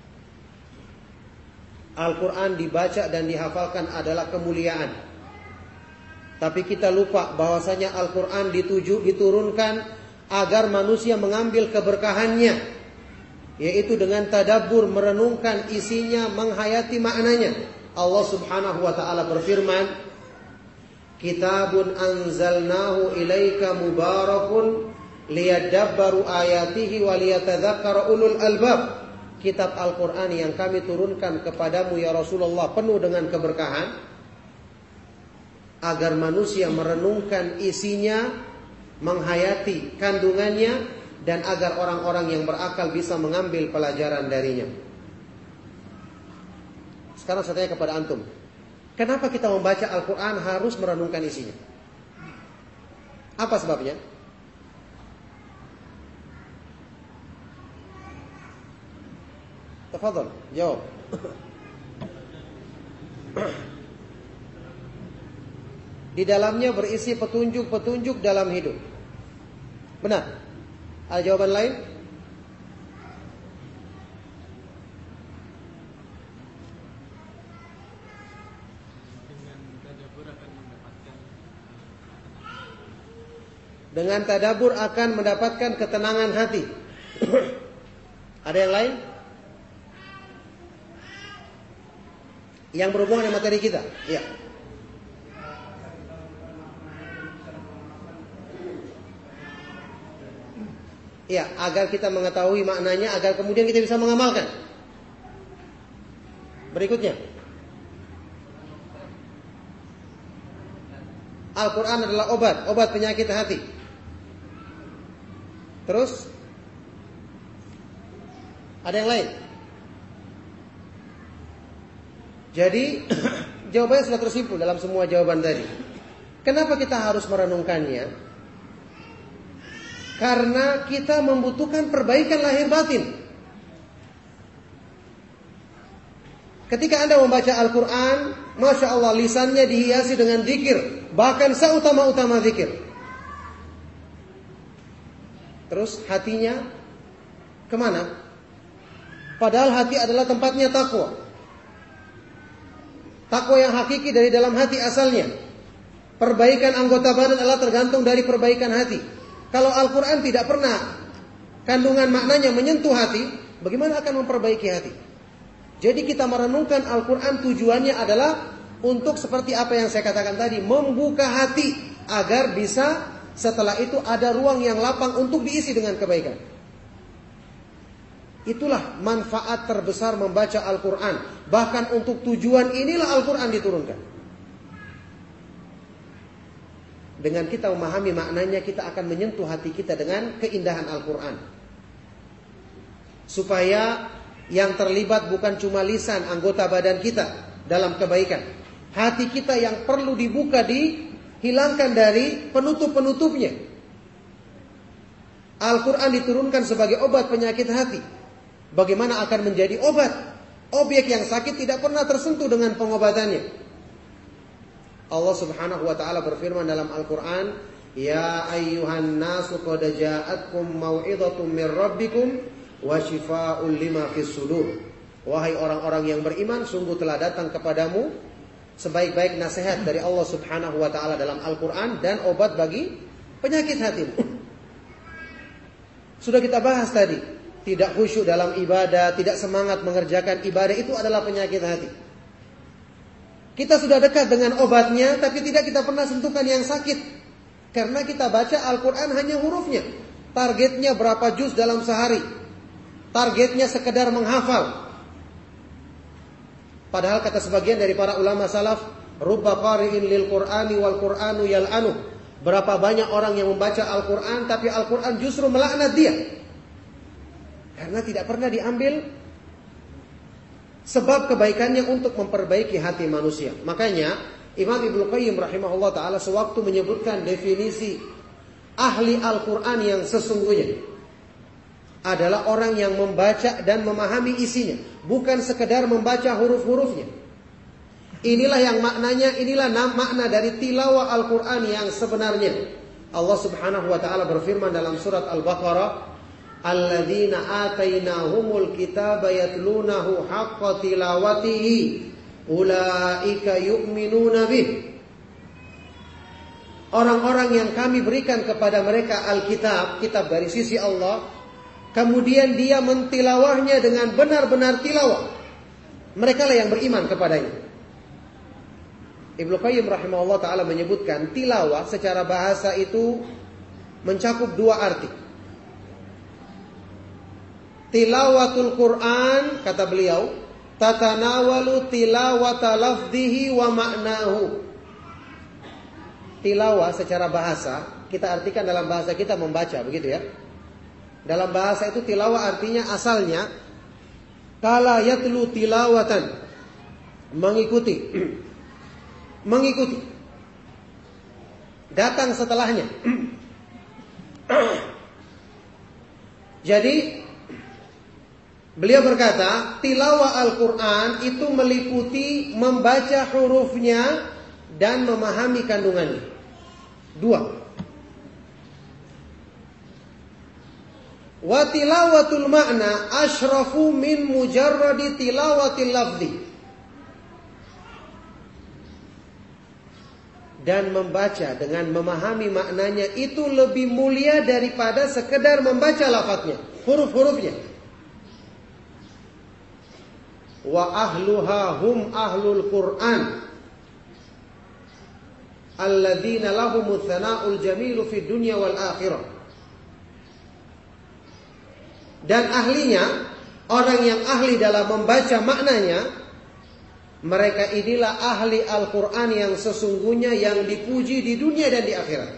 Al-Quran dibaca dan dihafalkan adalah kemuliaan. Tapi kita lupa bahwasanya Al-Quran dituju, diturunkan agar manusia mengambil keberkahannya, yaitu dengan tadabbur, merenungkan isinya, menghayati maknanya. Allah Subhanahu wa taala berfirman, "Kitabun anzalnahu ilaika mubarakun liyadabbaru ayatihi wa liyatadzakkara ulul albab." Kitab Al-Quran yang kami turunkan kepadamu ya Rasulullah penuh dengan keberkahan, agar manusia merenungkan isinya, menghayati kandungannya, dan agar orang-orang yang berakal bisa mengambil pelajaran darinya. Sekarang saya tanya kepada antum, kenapa kita membaca Al-Quran harus merenungkan isinya? Apa sebabnya? Tafadhol, jawab. Di dalamnya berisi petunjuk-petunjuk dalam hidup. Benar? Ada jawaban lain? Dengan tadabbur akan mendapatkan ketenangan hati. Ada yang lain? Yang berhubungan dengan materi kita? Iya. Ya, agar kita mengetahui maknanya, agar kemudian kita bisa mengamalkan. Berikutnya, Al-Quran adalah obat, obat penyakit hati. Terus, ada yang lain? Jadi, jawabannya sudah tersimpul dalam semua jawaban tadi. Kenapa kita harus merenungkannya? Karena kita membutuhkan perbaikan lahir batin. Ketika Anda membaca Al-Quran, Masya Allah, lisannya dihiasi dengan zikir, bahkan seutama-utama zikir. Terus hatinya kemana? Padahal hati adalah tempatnya takwa. Takwa yang hakiki dari dalam hati asalnya. Perbaikan anggota badan adalah tergantung dari perbaikan hati. Kalau Al-Quran tidak pernah kandungan maknanya menyentuh hati, bagaimana akan memperbaiki hati? Jadi kita merenungkan Al-Quran tujuannya adalah untuk seperti apa yang saya katakan tadi, membuka hati agar bisa setelah itu ada ruang yang lapang untuk diisi dengan kebaikan. Itulah manfaat terbesar membaca Al-Quran. Bahkan untuk tujuan inilah Al-Quran diturunkan. Dengan kita memahami maknanya, kita akan menyentuh hati kita dengan keindahan Al-Quran. Supaya yang terlibat bukan cuma lisan, anggota badan kita dalam kebaikan. Hati kita yang perlu dibuka, dihilangkan dari penutup-penutupnya. Al-Quran diturunkan sebagai obat penyakit hati. Bagaimana akan menjadi obat? Objek yang sakit tidak pernah tersentuh dengan pengobatannya. Allah Subhanahu wa taala berfirman dalam Al-Qur'an, "Ya ayyuhan nasu qad ja'atkum mau'izatun mir rabbikum wa shifaa'un lima fis sudur." Wahai orang-orang yang beriman, sungguh telah datang kepadamu sebaik-baik nasihat dari Allah Subhanahu wa taala dalam Al-Qur'an dan obat bagi penyakit hatimu. Sudah kita bahas tadi. Tidak khusyuk dalam ibadah, tidak semangat mengerjakan ibadah, itu adalah penyakit hati. Kita sudah dekat dengan obatnya, tapi tidak kita pernah sentuhkan yang sakit. Karena kita baca Al-Quran hanya hurufnya. Targetnya berapa juz dalam sehari. Targetnya sekedar menghafal. Padahal kata sebagian dari para ulama salaf, "Rubba qari'in lil Qur'ani wal Qur'anu yal'anuh." Berapa banyak orang yang membaca Al-Quran, tapi Al-Quran justru melaknat dia. Karena tidak pernah diambil sebab kebaikannya untuk memperbaiki hati manusia. Makanya Imam Ibnu Qayyim rahimahullah ta'ala sewaktu menyebutkan definisi ahli Al-Quran yang sesungguhnya adalah orang yang membaca dan memahami isinya, bukan sekedar membaca huruf-hurufnya. Inilah yang maknanya, inilah makna dari tilawah Al-Quran yang sebenarnya. Allah Subhanahu wa ta'ala berfirman dalam surat Al-Baqarah, "Alladzina atainahumul kitaba yatlunahu haqqa tilawatihi ulaika yu'minuna bih." Orang-orang yang kami berikan kepada mereka Alkitab, kitab dari sisi Allah, kemudian dia mentilawahnya dengan benar-benar tilawah, mereka lah yang beriman kepadanya. Ibnu Qayyim rahimahullah ta'ala menyebutkan tilawah secara bahasa itu mencakup dua arti. Tilawatul Quran, kata beliau, tatanawalu tilawata lafdhihi wa ma'nahu. Tilawah secara bahasa, kita artikan dalam bahasa kita membaca, begitu ya. Dalam bahasa itu tilawah artinya asalnya kala yatlu tilawatan, mengikuti. Mengikuti. Datang setelahnya. Jadi beliau berkata, tilawah Al-Quran itu meliputi membaca hurufnya dan memahami kandungannya. Dua. Wa tilawatul ma'na asyrafu min mujarradi tilawatil lafzi. Dan membaca dengan memahami maknanya itu lebih mulia daripada sekedar membaca lafadznya, huruf-hurufnya. Wa ahluha hum ahlul Qur'an alladzina lahumut tsana'ul jamilu fid dunya wal akhirah. Dan ahlinya, orang yang ahli dalam membaca maknanya, mereka inilah ahli Al-Quran yang sesungguhnya, yang dipuji di dunia dan di akhirat.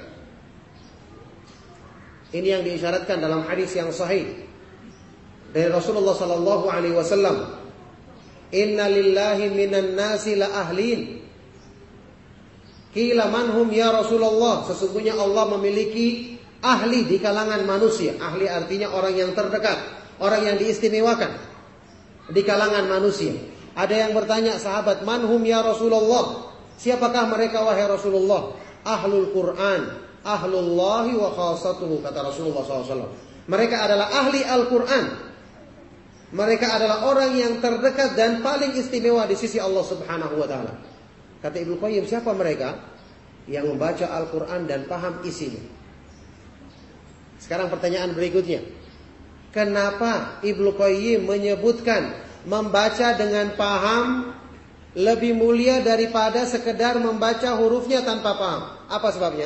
Ini yang diisyaratkan dalam hadis yang sahih dari Rasulullah sallallahu alaihi wasallam. Inna lillahi minan nasi la ahlin. Qila manhum ya Rasulullah. Sesungguhnya Allah memiliki ahli di kalangan manusia. Ahli artinya orang yang terdekat, orang yang diistimewakan di kalangan manusia. Ada yang bertanya sahabat, manhum ya Rasulullah? Siapakah mereka wahai Rasulullah? Ahlul Quran, ahlullahi wa khasatuhu, kata Rasulullah shallallahu alaihi wasallam. Mereka adalah ahli Al-Quran. Mereka adalah orang yang terdekat dan paling istimewa di sisi Allah Subhanahu wa ta'ala. Kata Ibnu Qayyim, siapa mereka? Yang membaca Al-Quran dan paham isinya. Sekarang pertanyaan berikutnya. Kenapa Ibnu Qayyim menyebutkan membaca dengan paham lebih mulia daripada sekedar membaca hurufnya tanpa paham? Apa sebabnya?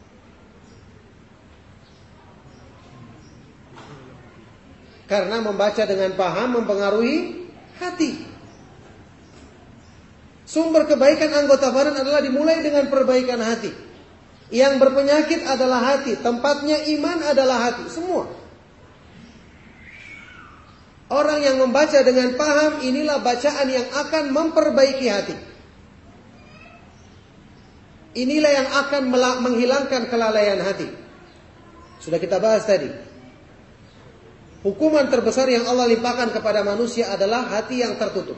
Karena membaca dengan paham mempengaruhi hati. Sumber kebaikan anggota badan adalah dimulai dengan perbaikan hati. Yang berpenyakit adalah hati. Tempatnya iman adalah hati. Semua. Orang yang membaca dengan paham, inilah bacaan yang akan memperbaiki hati. Inilah yang akan menghilangkan kelalaian hati. Sudah kita bahas tadi. Hukuman terbesar yang Allah limpahkan kepada manusia adalah hati yang tertutup.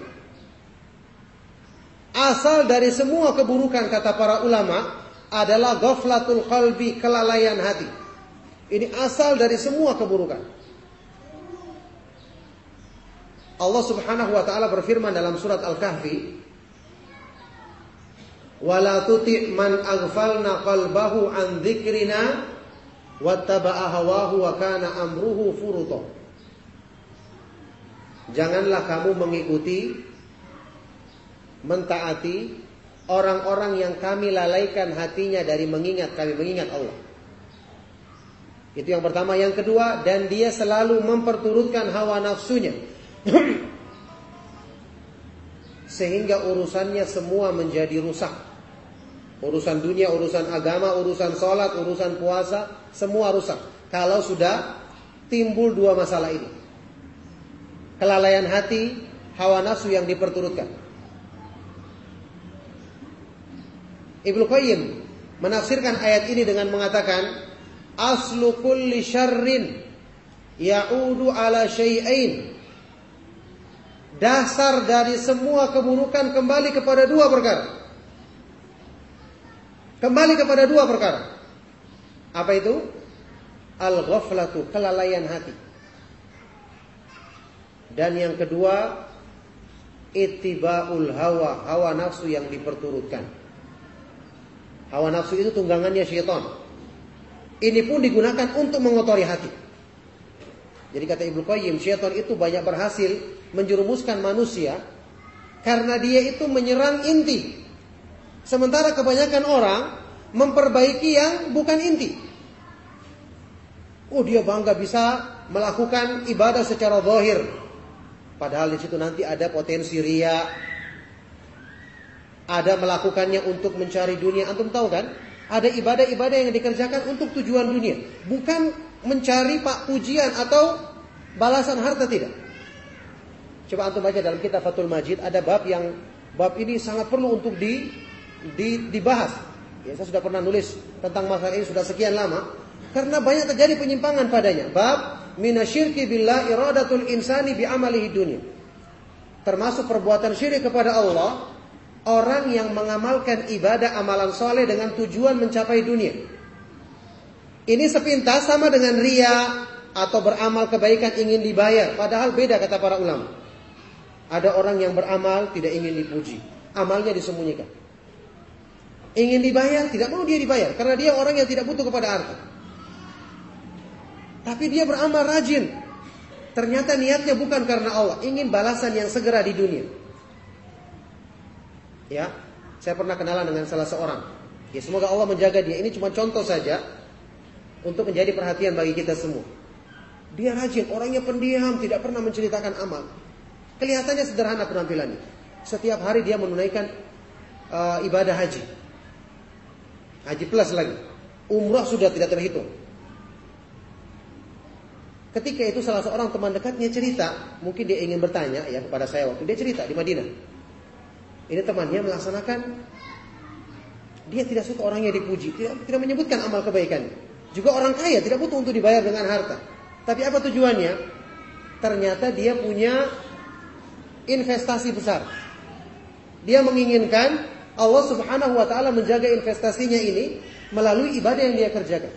Asal dari semua keburukan, kata para ulama, adalah ghaflatul qalbi, kelalaian hati. Ini asal dari semua keburukan. Allah Subhanahu wa taala berfirman dalam surat Al-Kahfi, "Wala tuti' man aghfalna qalbahu an dzikrina wattaba'a hawahu wa kana amruhu furuta." Janganlah kamu mengikuti, mentaati orang-orang yang kami lalaikan hatinya dari mengingat kami, mengingat Allah. Itu yang pertama. Yang kedua, dan dia selalu memperturutkan hawa nafsunya. Sehingga urusannya semua menjadi rusak. Urusan dunia, urusan agama, urusan sholat, urusan puasa, semua rusak. Kalau sudah timbul dua masalah ini. Kelalaian hati, hawa nafsu yang diperturutkan. Ibnu Qayyim menafsirkan ayat ini dengan mengatakan, aslu kulli syarrin ya'udu ala syai'ain. Dasar dari semua keburukan kembali kepada dua perkara. Kembali kepada dua perkara. Apa itu? Al-ghaflatu, kelalaian hati. Dan yang kedua, ittiba'ul hawa, hawa nafsu yang diperturutkan. Hawa nafsu itu tunggangannya syaitan. Ini pun digunakan untuk mengotori hati. Jadi kata Ibnu Qayyim, syaitan itu banyak berhasil menjerumuskan manusia karena dia itu menyerang inti. Sementara kebanyakan orang memperbaiki yang bukan inti. Oh, dia bangga bisa melakukan ibadah secara zahir. Padahal di situ nanti ada potensi riya. Ada melakukannya untuk mencari dunia. Antum tahu kan? Ada ibadah-ibadah yang dikerjakan untuk tujuan dunia, bukan mencari pak pujian atau balasan harta, tidak. Coba antum baca dalam kitab Fathul Majid, ada bab yang bab ini sangat perlu untuk di, di dibahas. Ya, saya sudah pernah nulis tentang masalah ini sudah sekian lama karena banyak terjadi penyimpangan padanya. Bab minasyirki billah iradatul insani bi amalihi dunya. Termasuk perbuatan syirik kepada Allah, orang yang mengamalkan ibadah amalan soleh dengan tujuan mencapai dunia. Ini sepintas sama dengan riya atau beramal kebaikan ingin dibayar. Padahal beda kata para ulama. Ada orang yang beramal tidak ingin dipuji, amalnya disembunyikan. Ingin dibayar, tidak mau dia dibayar karena dia orang yang tidak butuh kepada harta. Tapi dia beramal rajin. Ternyata niatnya bukan karena Allah, ingin balasan yang segera di dunia. Ya, saya pernah kenalan dengan salah seorang. Ya, semoga Allah menjaga dia. Ini cuma contoh saja untuk menjadi perhatian bagi kita semua. Dia rajin, orangnya pendiam, tidak pernah menceritakan amal. Kelihatannya sederhana penampilannya. Setiap hari dia menunaikan uh, ibadah haji. Haji plus lagi. Umrah sudah tidak terhitung. Ketika itu salah seorang teman dekatnya cerita, mungkin dia ingin bertanya ya kepada saya waktu dia cerita di Madinah. Ini temannya melaksanakan, dia tidak suka orangnya dipuji, tidak, tidak menyebutkan amal kebaikan. Juga orang kaya tidak butuh untuk dibayar dengan harta. Tapi apa tujuannya? Ternyata dia punya investasi besar. Dia menginginkan Allah Subhanahu wa taala menjaga investasinya ini melalui ibadah yang dia kerjakan.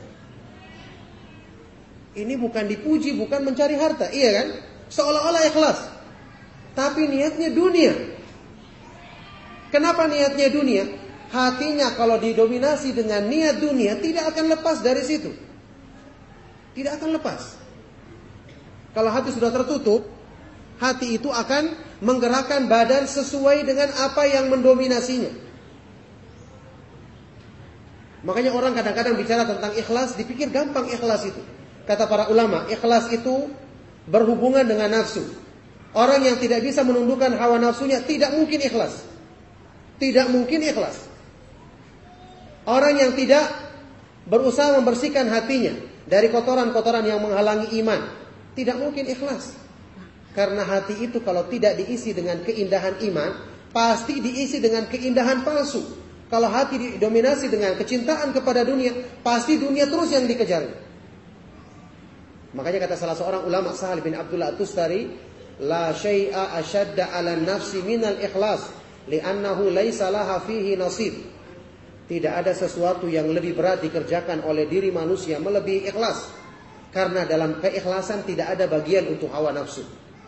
Ini bukan dipuji, bukan mencari harta, iya kan? Seolah-olah ikhlas. Tapi niatnya dunia. Kenapa niatnya dunia? Hatinya kalau didominasi dengan niat dunia tidak akan lepas dari situ. Tidak akan lepas. Kalau hati sudah tertutup, hati itu akan menggerakkan badan sesuai dengan apa yang mendominasinya. Makanya orang kadang-kadang bicara tentang ikhlas, dipikir gampang ikhlas itu. Kata para ulama, ikhlas itu berhubungan dengan nafsu. Orang yang tidak bisa menundukkan hawa nafsunya tidak mungkin ikhlas. Tidak mungkin ikhlas. Orang yang tidak berusaha membersihkan hatinya dari kotoran-kotoran yang menghalangi iman, tidak mungkin ikhlas. Karena hati itu kalau tidak diisi dengan keindahan iman, pasti diisi dengan keindahan palsu. Kalau hati didominasi dengan kecintaan kepada dunia, pasti dunia terus yang dikejar. Makanya kata salah seorang ulama, Sahal bin Abdullah At-Tustari, la syai'a ashadda 'ala nafsi minal ikhlas, li'annahu laisa laha fihi nasib. Tidak ada sesuatu yang lebih berat dikerjakan oleh diri manusia melebihi ikhlas. Karena dalam keikhlasan tidak ada bagian untuk hawa nafsu.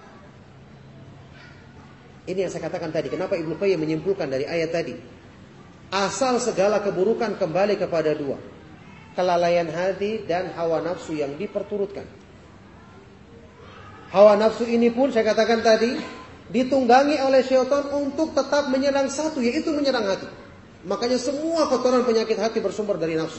Ini yang saya katakan tadi. Kenapa Ibnu Qayyim menyimpulkan dari ayat tadi? Asal segala keburukan kembali kepada dua. Kelalaian hati dan hawa nafsu yang diperturutkan. Hawa nafsu ini pun saya katakan tadi ditunggangi oleh syaitan untuk tetap menyerang satu, yaitu menyerang hati. Makanya semua kotoran penyakit hati bersumber dari nafsu.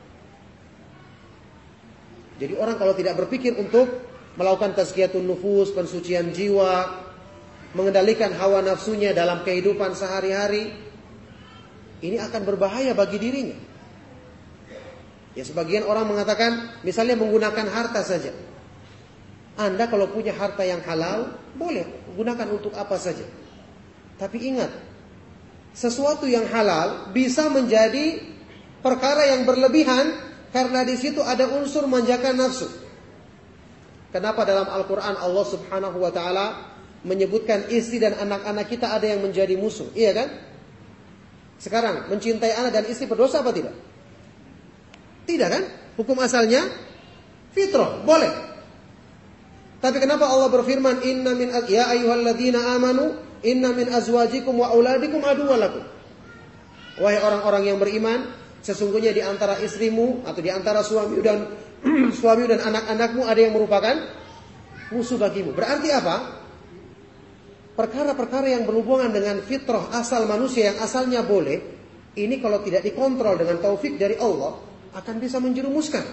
Jadi orang kalau tidak berpikir untuk melakukan tazkiyatun nufus, pensucian jiwa, mengendalikan hawa nafsunya dalam kehidupan sehari-hari, ini akan berbahaya bagi dirinya. Ya, sebagian orang mengatakan misalnya menggunakan harta saja. Anda kalau punya harta yang halal, boleh gunakan untuk apa saja. Tapi ingat, sesuatu yang halal bisa menjadi perkara yang berlebihan karena di situ ada unsur manjakan nafsu. Kenapa dalam Al-Quran Allah Subhanahu Wa Taala menyebutkan istri dan anak-anak kita ada yang menjadi musuh, iya kan? Sekarang mencintai anak dan istri berdosa apa tidak? Tidak kan? Hukum asalnya fitrah, boleh. Tapi kenapa Allah berfirman, Inna min ya ayyuhalladzina amanu inna min azwajikum wa auladikum aduwwan lakum. Wahai orang-orang yang beriman, sesungguhnya di antara istrimu atau di antara suami dan suami dan anak-anakmu ada yang merupakan musuh bagimu. Berarti apa? Perkara-perkara yang berhubungan dengan fitrah asal manusia yang asalnya boleh, ini kalau tidak dikontrol dengan taufik dari Allah akan bisa menjerumuskan.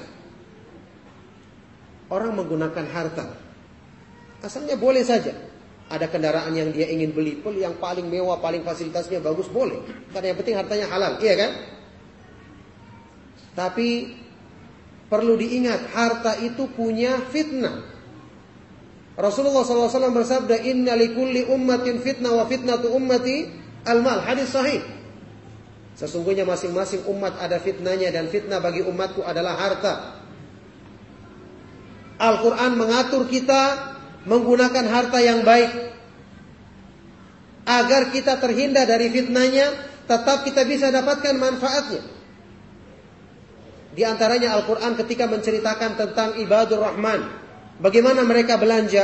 Orang menggunakan harta asalnya boleh saja. Ada kendaraan yang dia ingin beli, beli yang paling mewah, paling fasilitasnya bagus, boleh. Karena yang penting hartanya halal, iya kan? Tapi perlu diingat, harta itu punya fitnah. Rasulullah shallallahu alaihi wasallam bersabda, Inna likulli ummatin fitnah wa fitnatu ummati al-mal. Hadis sahih. Sesungguhnya masing-masing umat ada fitnahnya dan fitnah bagi umatku adalah harta. Al-Quran mengatur kita menggunakan harta yang baik agar kita terhindar dari fitnahnya, tetap kita bisa dapatkan manfaatnya. Di antaranya Al-Quran ketika menceritakan tentang ibadur rahman, bagaimana mereka belanja,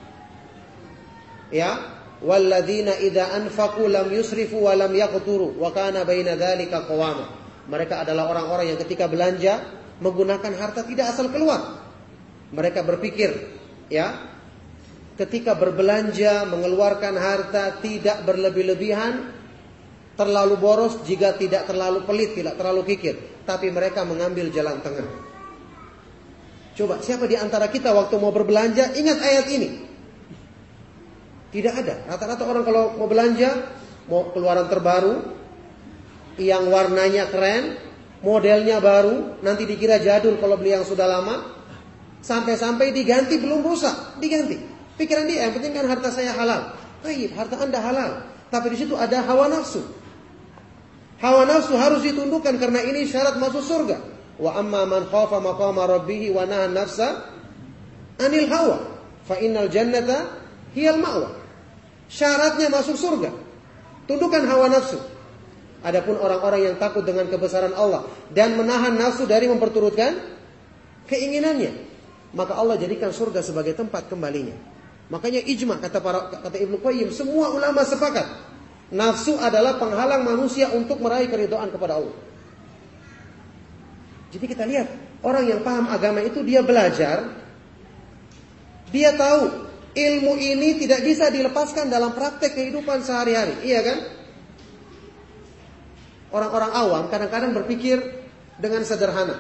ya, walladzina idza anfaqu lam yusrifu wa lam yaqturu wa kana baina dzalika qawama. Mereka adalah orang-orang yang ketika belanja menggunakan harta tidak asal keluar. Mereka berpikir, ya, ketika berbelanja mengeluarkan harta tidak berlebih-lebihan, terlalu boros, jika tidak terlalu pelit, tidak terlalu kikir, tapi mereka mengambil jalan tengah. Coba siapa di antara kita waktu mau berbelanja ingat ayat ini? Tidak ada. Rata-rata orang kalau mau belanja, mau keluaran terbaru, yang warnanya keren, modelnya baru, nanti dikira jadul kalau beli yang sudah lama, sampai-sampai diganti belum rusak, diganti. Pikiran dia, yang penting kan harta saya halal. Baik, harta Anda halal. Tapi di situ ada hawa nafsu. Hawa nafsu harus ditundukkan karena ini syarat masuk surga. Wa amma man khafa maqama rabbih wa naha nafsa anil hawa, fa innal jannata hiyal ma'wa. Syaratnya masuk surga. Tundukkan hawa nafsu. Adapun orang-orang yang takut dengan kebesaran Allah dan menahan nafsu dari memperturutkan keinginannya, maka Allah jadikan surga sebagai tempat kembalinya. Makanya ijma kata para kata Ibnu Qayyim, semua ulama sepakat nafsu adalah penghalang manusia untuk meraih keridhaan kepada Allah. Jadi kita lihat orang yang paham agama itu dia belajar, dia tahu ilmu ini tidak bisa dilepaskan dalam praktek kehidupan sehari-hari, iya kan? Orang-orang awam kadang-kadang berpikir dengan sederhana.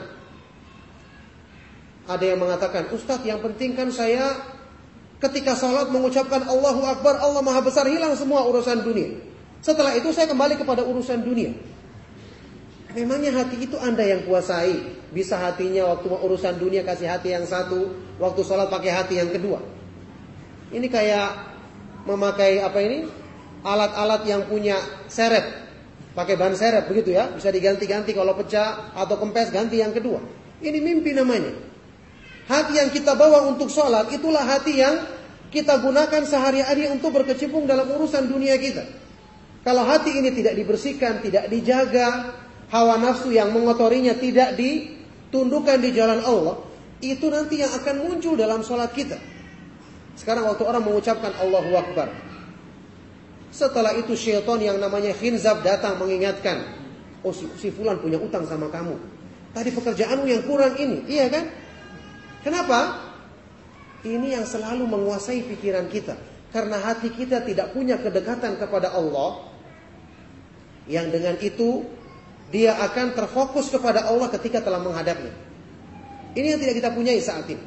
Ada yang mengatakan, Ustadz, yang penting kan saya ketika sholat mengucapkan Allahu Akbar, Allah Maha Besar, hilang semua urusan dunia. Setelah itu saya kembali kepada urusan dunia. Memangnya hati itu Anda yang kuasai? Bisa hatinya waktu urusan dunia kasih hati yang satu, waktu sholat pakai hati yang kedua. Ini kayak memakai apa ini? Alat-alat yang punya seret, pakai ban seret begitu ya, bisa diganti-ganti kalau pecah atau kempes ganti yang kedua. Ini mimpi namanya. Hati yang kita bawa untuk sholat itulah hati yang kita gunakan sehari-hari untuk berkecimpung dalam urusan dunia kita. Kalau hati ini tidak dibersihkan, tidak dijaga, hawa nafsu yang mengotorinya tidak ditundukkan di jalan Allah, itu nanti yang akan muncul dalam sholat kita. Sekarang waktu orang mengucapkan Allahu Akbar, setelah itu syaitan yang namanya khinzab datang mengingatkan, oh si, si fulan punya utang sama kamu, tadi pekerjaanmu yang kurang ini, iya kan? Kenapa? Ini yang selalu menguasai pikiran kita. Karena hati kita tidak punya kedekatan kepada Allah, yang dengan itu dia akan terfokus kepada Allah ketika telah menghadapnya. Ini yang tidak kita punyai saat ini.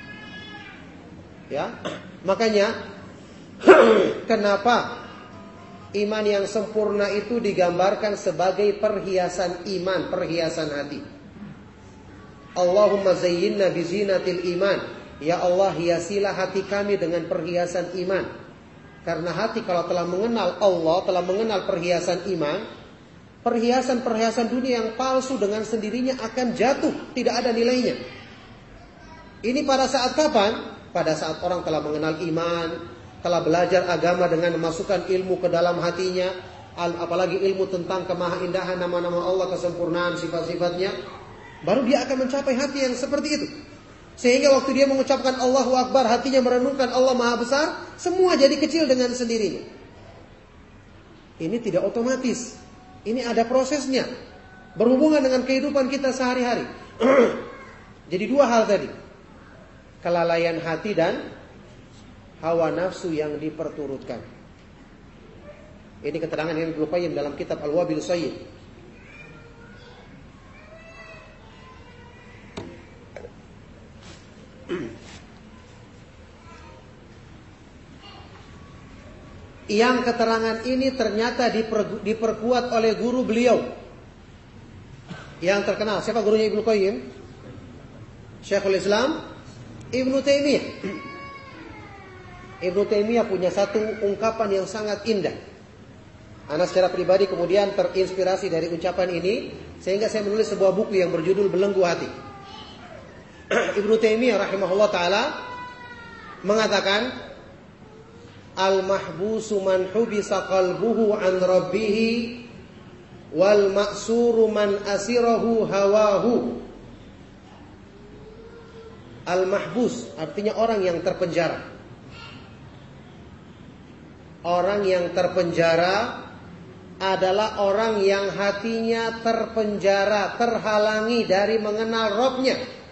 Ya, makanya kenapa iman yang sempurna itu digambarkan sebagai perhiasan iman, perhiasan hati. Allahumma zayyinna bizinatil iman. Ya Allah, hiasilah hati kami dengan perhiasan iman. Karena hati kalau telah mengenal Allah, telah mengenal perhiasan iman, perhiasan-perhiasan dunia yang palsu dengan sendirinya akan jatuh, tidak ada nilainya. Ini pada saat kapan? Pada saat orang telah mengenal iman, telah belajar agama dengan memasukkan ilmu ke dalam hatinya, apalagi ilmu tentang kemahaindahan nama-nama Allah, kesempurnaan sifat-sifatnya, baru dia akan mencapai hati yang seperti itu. Sehingga waktu dia mengucapkan Allahu Akbar, hatinya merenungkan Allah Maha Besar, semua jadi kecil dengan sendirinya. Ini tidak otomatis. Ini ada prosesnya. Berhubungan dengan kehidupan kita sehari-hari. Jadi dua hal tadi. Kelalaian hati dan hawa nafsu yang diperturutkan. Ini keterangan yang Ibnu Qayyim dalam kitab Al-Wabil Sayyid. Yang keterangan ini ternyata diper, diperkuat oleh guru beliau yang terkenal. Siapa gurunya Ibnu Qayyim? Syekhul Islam Ibnu Taimiyah. Ibnu Taimiyah punya satu ungkapan yang sangat indah. Ana secara pribadi kemudian terinspirasi dari ucapan ini, sehingga saya menulis sebuah buku yang berjudul Belenggu Hati. Ibnu Taimiyah rahimahullah ta'ala mengatakan, Al-mahbusu man hubisa qalbuhu an rabbihi, wal ma'suru man asirahu hawahu. Al-mahbus artinya orang yang terpenjara. Orang yang terpenjara adalah orang yang hatinya terpenjara, terhalangi dari mengenal Rabb-nya,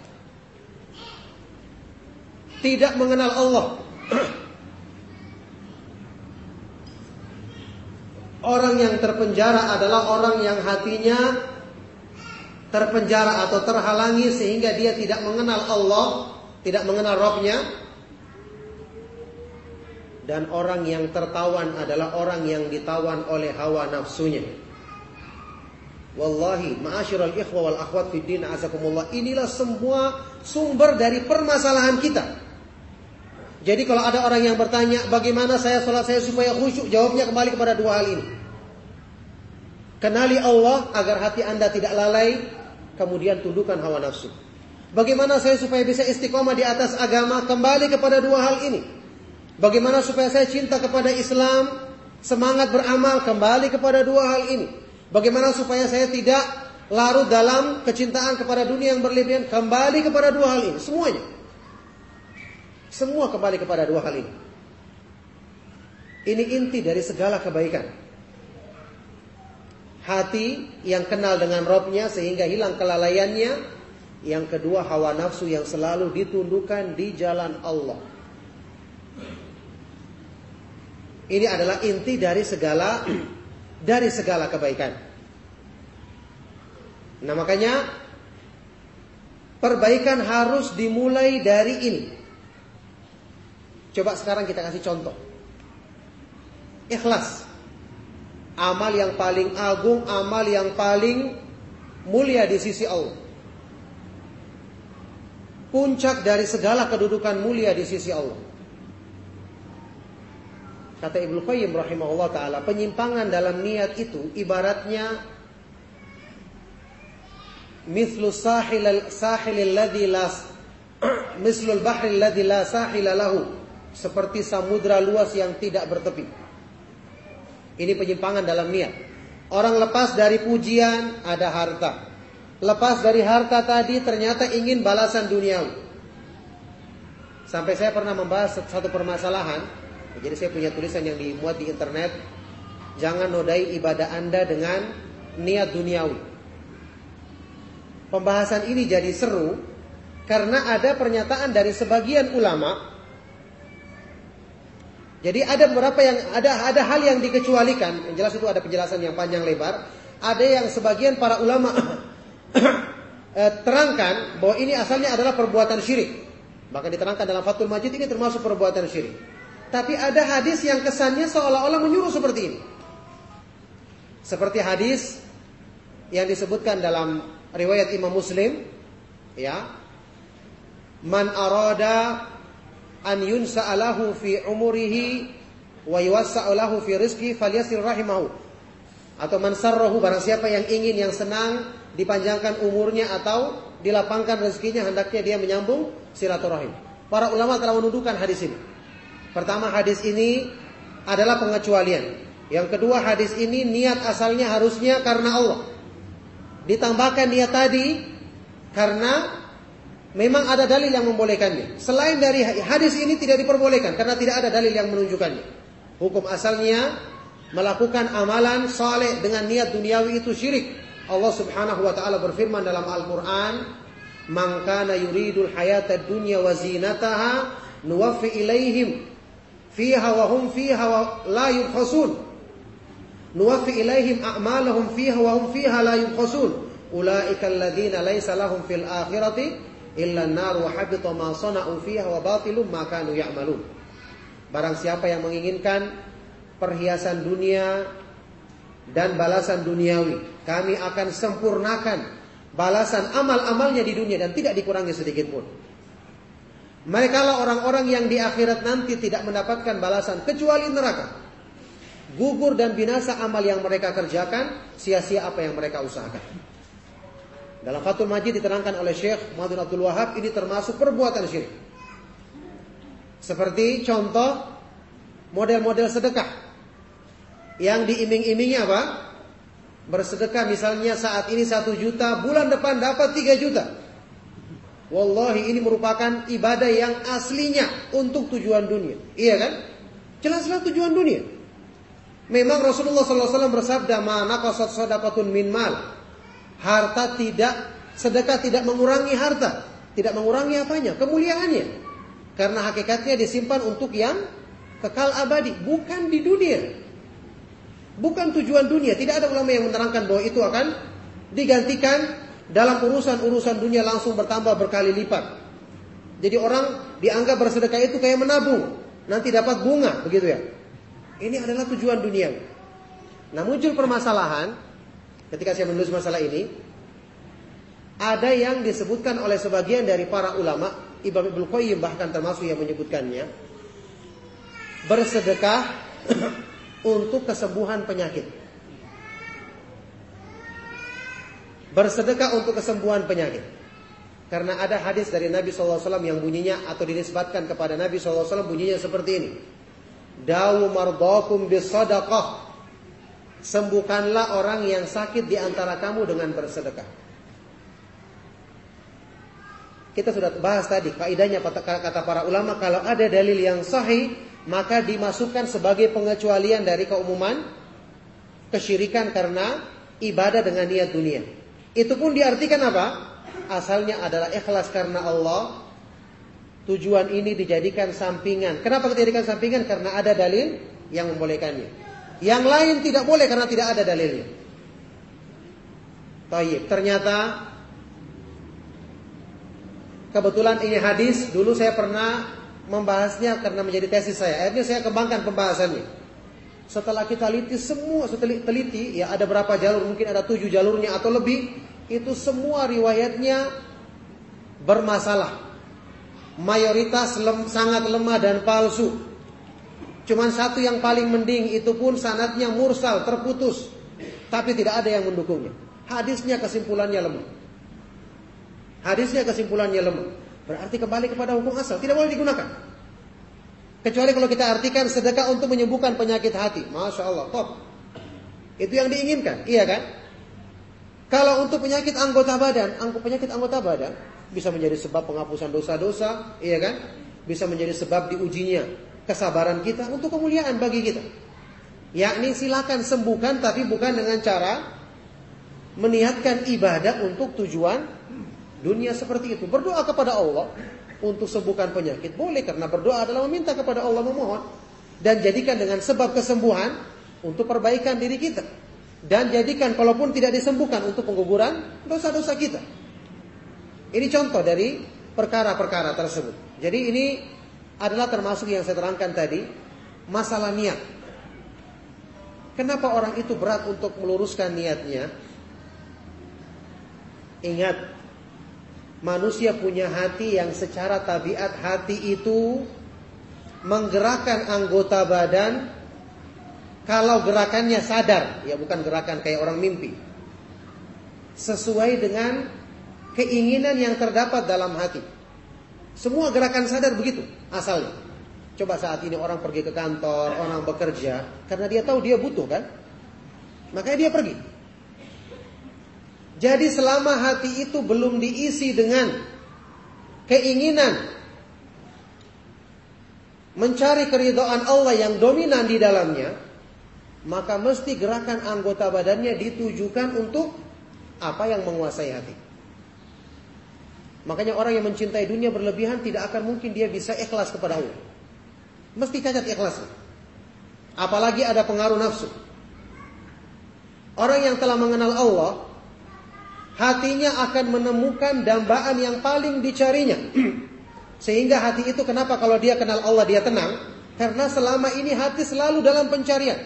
tidak mengenal Allah. Orang yang terpenjara adalah orang yang hatinya terpenjara atau terhalangi sehingga dia tidak mengenal Allah, tidak mengenal Rabb-nya. Dan orang yang tertawan adalah orang yang ditawan oleh hawa nafsunya. Wallahi, ma'asyiral ikhwa wal akhwat fid din, azakumullah, inilah semua sumber dari permasalahan kita. Jadi kalau ada orang yang bertanya, bagaimana saya salat saya supaya khusyuk? Jawabnya kembali kepada dua hal ini. Kenali Allah agar hati Anda tidak lalai, kemudian tundukkan hawa nafsu. Bagaimana saya supaya bisa istiqomah di atas agama? Kembali kepada dua hal ini. Bagaimana supaya saya cinta kepada Islam, semangat beramal? Kembali kepada dua hal ini. Bagaimana supaya saya tidak larut dalam kecintaan kepada dunia yang berlebihan? Kembali kepada dua hal ini. Semuanya. Semua kembali kepada dua hal ini. Ini inti dari segala kebaikan. Hati yang kenal dengan Rabb-nya sehingga hilang kelalaiannya. Yang kedua, hawa nafsu yang selalu ditundukkan di jalan Allah. Ini adalah inti dari segala dari segala kebaikan. Nah makanya perbaikan harus dimulai dari ini. Coba sekarang kita kasih contoh. Ikhlas. Amal yang paling agung, amal yang paling mulia di sisi Allah. Puncak dari segala kedudukan mulia di sisi Allah. Kata Ibnu Qayyim rahimahullah ta'ala, penyimpangan dalam niat itu ibaratnya mislu sahil sahil alladhi la mislul bahri alladhi la sahila lahu, seperti samudra luas yang tidak bertepi. Ini penyimpangan dalam niat. Orang lepas dari pujian, ada harta. Lepas dari harta tadi ternyata ingin balasan duniawi. Sampai saya pernah membahas satu permasalahan. Jadi saya punya tulisan yang dimuat di internet. Jangan nodai ibadah Anda dengan niat duniawi. Pembahasan ini jadi seru karena ada pernyataan dari sebagian ulama. Jadi ada beberapa yang ada ada hal yang dikecualikan. Yang jelas itu ada penjelasan yang panjang lebar. Ada yang sebagian para ulama terangkan bahwa ini asalnya adalah perbuatan syirik. Bahkan diterangkan dalam Fathul Majid ini termasuk perbuatan syirik. Tapi ada hadis yang kesannya seolah-olah menyuruh seperti ini. Seperti hadis yang disebutkan dalam riwayat Imam Muslim, ya. Man arada an yunsa'alahu fi umurihi wa yuwassa'alahu fi rizqi falyasir rahimahu. Atau man sarrahu, barang siapa yang ingin, yang senang dipanjangkan umurnya atau dilapangkan rezekinya, hendaknya dia menyambung silaturahim. Para ulama telah menuduhkan hadis ini. Pertama, hadis ini adalah pengecualian. Yang kedua, hadis ini niat asalnya harusnya karena Allah. Ditambahkan niat tadi karena memang ada dalil yang membolehkannya. Selain dari hadis ini tidak diperbolehkan karena tidak ada dalil yang menunjukkannya. Hukum asalnya melakukan amalan saleh dengan niat duniawi itu syirik. Allah Subhanahu wa taala berfirman dalam Al-Qur'an, "Man kana yuridul hayatad dunya wa zinataha nuwaffi ilaihim fiha wa hum fiha wa la yubkhasun. Nuwaffi ilaihim a'malahum fiha wa hum fiha la yubkhasun. Ulaika alladziina laysa lahum fil akhirati illa an-nar wa habita ma sana'u fiha wa batilum ma kanu ya'malun." Barang siapa yang menginginkan perhiasan dunia dan balasan duniawi, kami akan sempurnakan balasan amal-amalnya di dunia dan tidak dikurangi sedikit pun. Mereka lah orang-orang yang di akhirat nanti tidak mendapatkan balasan kecuali neraka. Gugur dan binasa amal yang mereka kerjakan, sia-sia apa yang mereka usahakan. Dalam Fathul Majid diterangkan oleh Syekh Muhammad Abdul Wahab, ini termasuk perbuatan syirik. Seperti contoh model-model sedekah yang diiming-imingi apa? Bersedekah misalnya saat ini satu juta, bulan depan dapat tiga juta. Wallahi ini merupakan ibadah yang aslinya untuk tujuan dunia. Iya kan? Jelas-jelas tujuan dunia. Memang Rasulullah sallallahu alaihi wasallam bersabda, "Ma naqasat shadaqatun min mal." Harta tidak, sedekah tidak mengurangi harta. Tidak mengurangi apanya? Kemuliaannya. Karena hakikatnya disimpan untuk yang kekal abadi, bukan di dunia. Bukan tujuan dunia. Tidak ada ulama yang menerangkan bahwa itu akan digantikan dalam urusan-urusan dunia langsung bertambah berkali lipat. Jadi orang dianggap bersedekah itu kayak menabung, nanti dapat bunga, begitu ya. Ini adalah tujuan dunia. Nah, muncul permasalahan ketika saya menulis masalah ini. Ada yang disebutkan oleh sebagian dari para ulama, Ibnu Qayyim bahkan termasuk yang menyebutkannya, bersedekah untuk kesembuhan penyakit. Bersedekah untuk kesembuhan penyakit. Karena ada hadis dari Nabi shallallahu alaihi wasallam yang bunyinya atau dinisbatkan kepada Nabi shallallahu alaihi wasallam bunyinya seperti ini. Dawu mardakum bisadaqah. Sembuhkanlah orang yang sakit di antara kamu dengan bersedekah. Kita sudah bahas tadi kaidahnya kata para ulama, kalau ada dalil yang sahih maka dimasukkan sebagai pengecualian dari keumuman kesyirikan karena ibadah dengan niat dunia. Itu pun diartikan apa? Asalnya adalah ikhlas karena Allah. Tujuan ini dijadikan sampingan. Kenapa dijadikan sampingan? Karena ada dalil yang membolehkannya. Yang lain tidak boleh karena tidak ada dalilnya. Tayyib. Ternyata kebetulan ini hadis, dulu saya pernah membahasnya karena menjadi tesis saya. Akhirnya saya kembangkan pembahasannya. Setelah kita teliti semua, setelah teliti, ya ada berapa jalur, mungkin ada tujuh jalurnya atau lebih, itu semua riwayatnya bermasalah. Mayoritas lem, sangat lemah dan palsu. Cuman satu yang paling mending, itu pun sanadnya mursal, terputus, tapi tidak ada yang mendukungnya. Hadisnya kesimpulannya lemah. Hadisnya kesimpulannya lemah. Berarti kembali kepada hukum asal, tidak boleh digunakan. Kecuali kalau kita artikan sedekah untuk menyembuhkan penyakit hati. Masya Allah, top. Itu yang diinginkan, iya kan? Kalau untuk penyakit anggota badan, penyakit anggota badan bisa menjadi sebab penghapusan dosa-dosa, iya kan? Bisa menjadi sebab diujinya kesabaran kita untuk kemuliaan bagi kita. Yakni silakan sembuhkan, tapi bukan dengan cara meniatkan ibadah untuk tujuan dunia seperti itu. Berdoa kepada Allah untuk sembuhkan penyakit boleh, karena berdoa adalah meminta kepada Allah, memohon, dan jadikan dengan sebab kesembuhan untuk perbaikan diri kita, dan jadikan kalaupun tidak disembuhkan untuk pengguguran dosa-dosa kita. Ini contoh dari perkara-perkara tersebut. Jadi ini adalah termasuk yang saya terangkan tadi, masalah niat. Kenapa orang itu berat untuk meluruskan niatnya? Ingat, manusia punya hati yang secara tabiat hati itu menggerakkan anggota badan kalau gerakannya sadar, ya bukan gerakan kayak orang mimpi. Sesuai dengan keinginan yang terdapat dalam hati. Semua gerakan sadar begitu asalnya. Coba saat ini orang pergi ke kantor, orang bekerja, karena dia tahu dia butuh kan, makanya dia pergi. Jadi selama hati itu belum diisi dengan keinginan mencari keridhaan Allah yang dominan di dalamnya, maka mesti gerakan anggota badannya ditujukan untuk apa yang menguasai hati. Makanya orang yang mencintai dunia berlebihan tidak akan mungkin dia bisa ikhlas kepada Allah. Mesti cacat ikhlasnya. Apalagi ada pengaruh nafsu. Orang yang telah mengenal Allah, hatinya akan menemukan dambaan yang paling dicarinya. Sehingga hati itu, kenapa kalau dia kenal Allah dia tenang? Karena selama ini hati selalu dalam pencarian.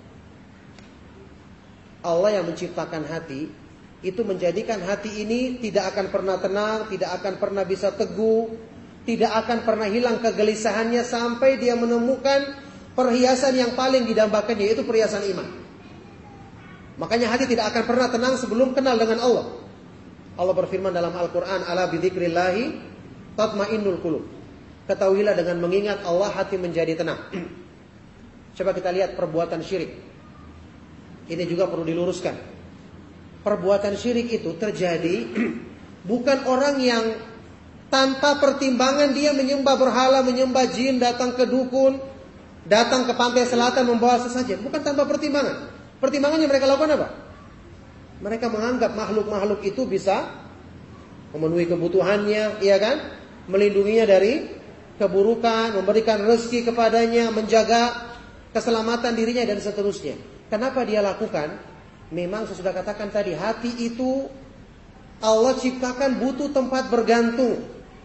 Allah yang menciptakan hati, itu menjadikan hati ini tidak akan pernah tenang, tidak akan pernah bisa teguh, tidak akan pernah hilang kegelisahannya sampai dia menemukan perhiasan yang paling didambakan, yaitu perhiasan iman. Makanya hati tidak akan pernah tenang sebelum kenal dengan Allah. Allah berfirman dalam Al-Quran, ala bidzikrillahi tatmainnul qulub. Ketahuilah dengan mengingat Allah hati menjadi tenang. Coba kita lihat perbuatan syirik. Ini juga perlu diluruskan. Perbuatan syirik itu terjadi bukan orang yang tanpa pertimbangan dia menyembah berhala, menyembah jin, datang ke dukun, datang ke pantai selatan membawa sesajen. Bukan tanpa pertimbangan. Pertimbangannya mereka lakukan apa? Mereka menganggap makhluk-makhluk itu bisa memenuhi kebutuhannya, iya kan? Melindunginya dari keburukan, memberikan rezeki kepadanya, menjaga keselamatan dirinya dan seterusnya. Kenapa dia lakukan? Memang saya sudah katakan tadi, hati itu Allah ciptakan butuh tempat bergantung.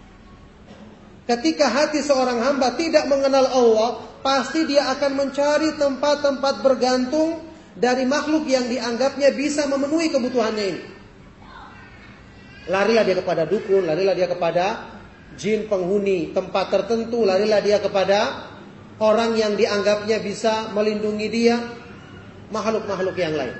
Ketika hati seorang hamba tidak mengenal Allah, pasti dia akan mencari tempat-tempat bergantung dari makhluk yang dianggapnya bisa memenuhi kebutuhannya ini. Larilah dia kepada dukun, larilah dia kepada jin penghuni tempat tertentu, larilah dia kepada orang yang dianggapnya bisa melindungi dia, makhluk-makhluk yang lain.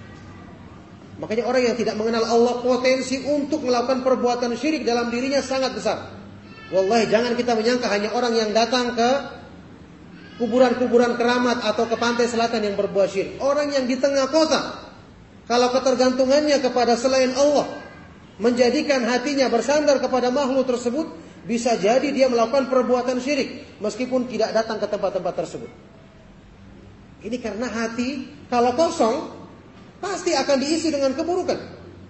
Makanya orang yang tidak mengenal Allah, potensi untuk melakukan perbuatan syirik dalam dirinya sangat besar. Wallahi, jangan kita menyangka hanya orang yang datang ke kuburan-kuburan keramat atau ke pantai selatan yang berbuat syirik. Orang yang di tengah kota, kalau ketergantungannya kepada selain Allah, menjadikan hatinya bersandar kepada makhluk tersebut, bisa jadi dia melakukan perbuatan syirik meskipun tidak datang ke tempat-tempat tersebut. Ini karena hati kalau kosong pasti akan diisi dengan keburukan.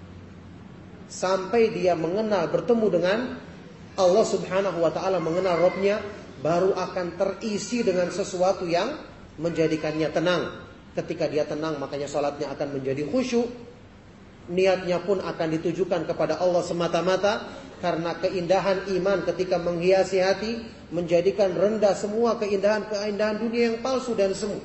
Sampai dia mengenal, bertemu dengan Allah subhanahu wa ta'ala, mengenal Rabbnya, baru akan terisi dengan sesuatu yang menjadikannya tenang. Ketika dia tenang, makanya sholatnya akan menjadi khusyuk. niatnya pun akan ditujukan kepada Allah semata-mata, karena keindahan iman ketika menghiasi hati menjadikan rendah semua keindahan-keindahan dunia yang palsu dan semu.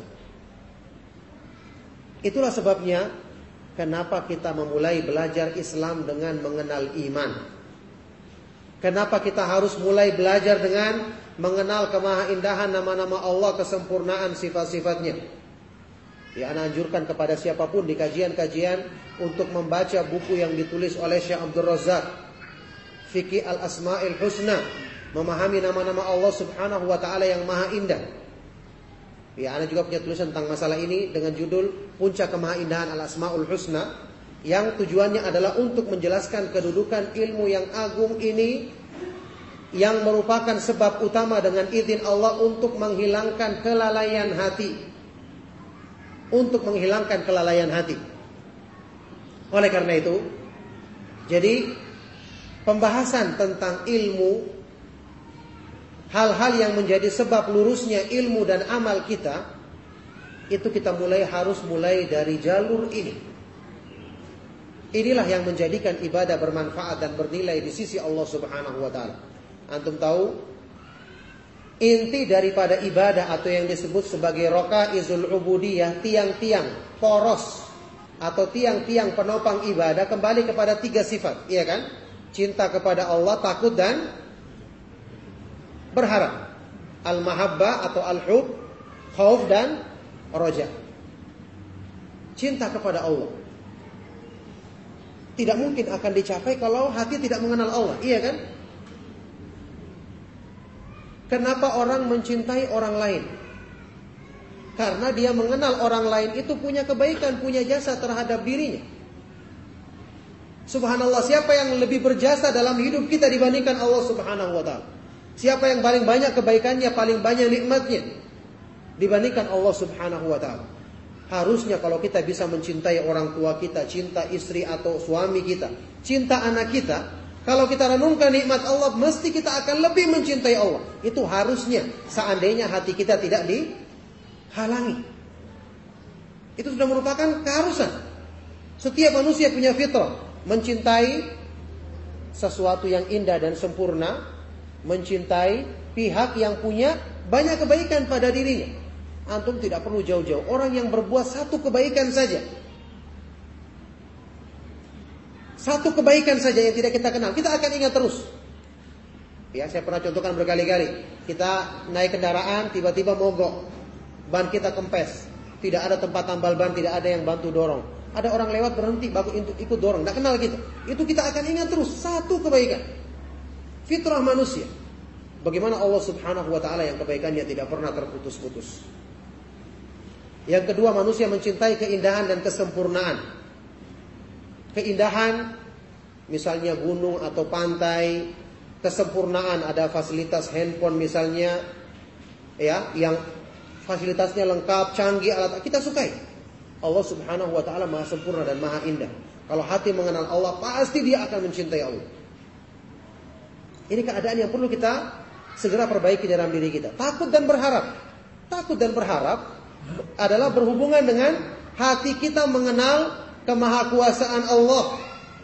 Itulah sebabnya kenapa kita memulai belajar Islam dengan mengenal iman. Kenapa kita harus mulai belajar dengan mengenal kemahaindahan nama-nama Allah, kesempurnaan sifat-sifatnya. Ya, ana anjurkan kepada siapapun di kajian-kajian untuk membaca buku yang ditulis oleh Syekh Abdul Razak, Fiqih Al-Asma'il Husna, memahami nama-nama Allah Subhanahu wa taala yang maha indah. Ya, ana juga punya tulisan tentang masalah ini dengan judul Puncak Kemahaindahan Al-Asma'ul Husna, yang tujuannya adalah untuk menjelaskan kedudukan ilmu yang agung ini, yang merupakan sebab utama dengan izin Allah untuk menghilangkan kelalaian hati. Untuk menghilangkan kelalaian hati. Oleh karena itu, jadi pembahasan tentang ilmu, hal-hal yang menjadi sebab lurusnya ilmu dan amal kita, itu kita mulai harus mulai dari jalur ini. Inilah yang menjadikan ibadah bermanfaat dan bernilai di sisi Allah Subhanahu wa taala. Antum tahu, inti daripada ibadah atau yang disebut sebagai rakaizul ubudiyah, tiang-tiang poros atau tiang-tiang penopang ibadah, kembali kepada tiga sifat, iya kan? Cinta kepada Allah, takut dan berharap. Al-mahabbah atau al-hub, khauf dan roja. Cinta kepada Allah tidak mungkin akan dicapai kalau hati tidak mengenal Allah, iya kan? Kenapa orang mencintai orang lain? Karena dia mengenal orang lain itu punya kebaikan, punya jasa terhadap dirinya. Subhanallah, siapa yang lebih berjasa dalam hidup kita dibandingkan Allah Subhanahu wa taala? Siapa yang paling banyak kebaikannya, paling banyak nikmatnya dibandingkan Allah Subhanahu wa taala? Harusnya kalau kita bisa mencintai orang tua kita, cinta istri atau suami kita, cinta anak kita, kalau kita renungkan nikmat Allah, mesti kita akan lebih mencintai Allah. Itu harusnya, seandainya hati kita tidak dihalangi. Itu sudah merupakan keharusan. Setiap manusia punya fitrah mencintai sesuatu yang indah dan sempurna, mencintai pihak yang punya banyak kebaikan pada dirinya. Antum tidak perlu jauh-jauh, orang yang berbuat satu kebaikan saja, satu kebaikan saja yang tidak kita kenal, kita akan ingat terus. Ya, saya pernah contohkan berkali-kali. Kita naik kendaraan, tiba-tiba mogok, ban kita kempes, tidak ada tempat tambal ban, tidak ada yang bantu dorong. Ada orang lewat berhenti, bagus untuk ikut dorong, tidak kenal kita. Itu kita akan ingat terus, satu kebaikan. Fitrah manusia. Bagaimana Allah Subhanahu wa taala yang kebaikannya tidak pernah terputus-putus. Yang kedua, manusia mencintai keindahan dan kesempurnaan. Keindahan, misalnya gunung atau pantai, kesempurnaan, ada fasilitas handphone misalnya, ya, yang fasilitasnya lengkap, canggih, alat, kita sukai. Allah Subhanahu wa taala maha sempurna dan maha indah. Kalau hati mengenal Allah, pasti dia akan mencintai Allah. Ini keadaan yang perlu kita segera perbaiki dalam diri kita. Takut dan berharap. Takut dan berharap adalah berhubungan dengan hati kita mengenal kemahakuasaan Allah.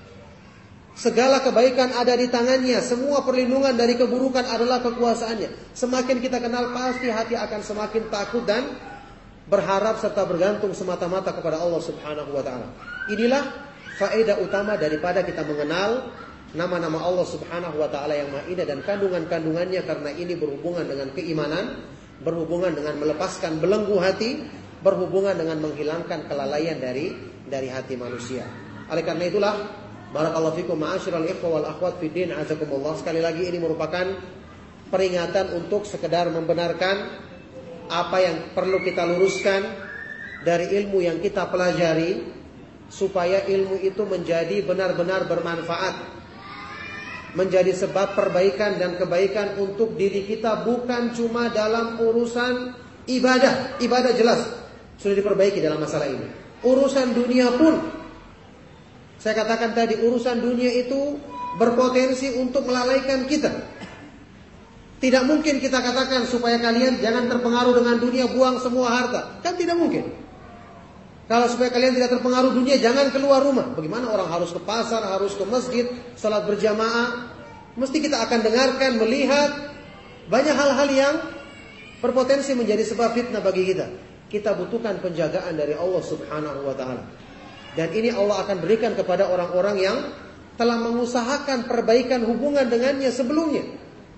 Segala kebaikan ada di tangannya, semua perlindungan dari keburukan adalah kekuasaannya. Semakin kita kenal, pasti hati akan semakin takut dan berharap serta bergantung semata-mata kepada Allah Subhanahu wa taala. Inilah faedah utama daripada kita mengenal nama-nama Allah Subhanahu wa taala yang Maha Indah dan kandungan-kandungannya, karena ini berhubungan dengan keimanan, berhubungan dengan melepaskan belenggu hati, berhubungan dengan menghilangkan kelalaian dari dari hati manusia. Oleh karena itulah, barakallahu fikum ma'asyiral ikhwah wal akhwat fid din, azakumullah. Sekali lagi ini merupakan peringatan untuk sekedar membenarkan apa yang perlu kita luruskan dari ilmu yang kita pelajari, supaya ilmu itu menjadi benar-benar bermanfaat, menjadi sebab perbaikan dan kebaikan untuk diri kita, bukan cuma dalam urusan ibadah. Ibadah jelas sudah diperbaiki dalam masalah ini. Urusan dunia pun, saya katakan tadi, urusan dunia itu berpotensi untuk melalaikan kita. Tidak mungkin kita katakan supaya kalian jangan terpengaruh dengan dunia, buang semua harta. Kan tidak mungkin. Kalau supaya kalian tidak terpengaruh dunia, jangan keluar rumah. Bagaimana orang harus ke pasar, harus ke masjid, salat berjamaah? Mesti kita akan dengarkan, melihat banyak hal-hal yang berpotensi menjadi sebab fitnah bagi kita. Kita butuhkan penjagaan dari Allah Subhanahu wa taala. Dan ini Allah akan berikan kepada orang-orang yang telah mengusahakan perbaikan hubungan dengannya sebelumnya.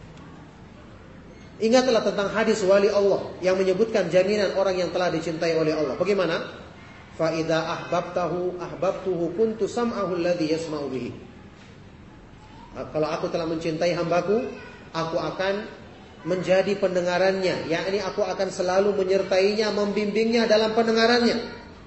Ingatlah tentang hadis wali Allah yang menyebutkan jaminan orang yang telah dicintai oleh Allah. Bagaimana? Fa idza ahbabtahu ahbabtuhu kuntu sam'ahu alladhi yasma'u bihi. Kalau aku telah mencintai hambaku, aku akan menjadi pendengarannya, yakni aku akan selalu menyertainya, membimbingnya dalam pendengarannya.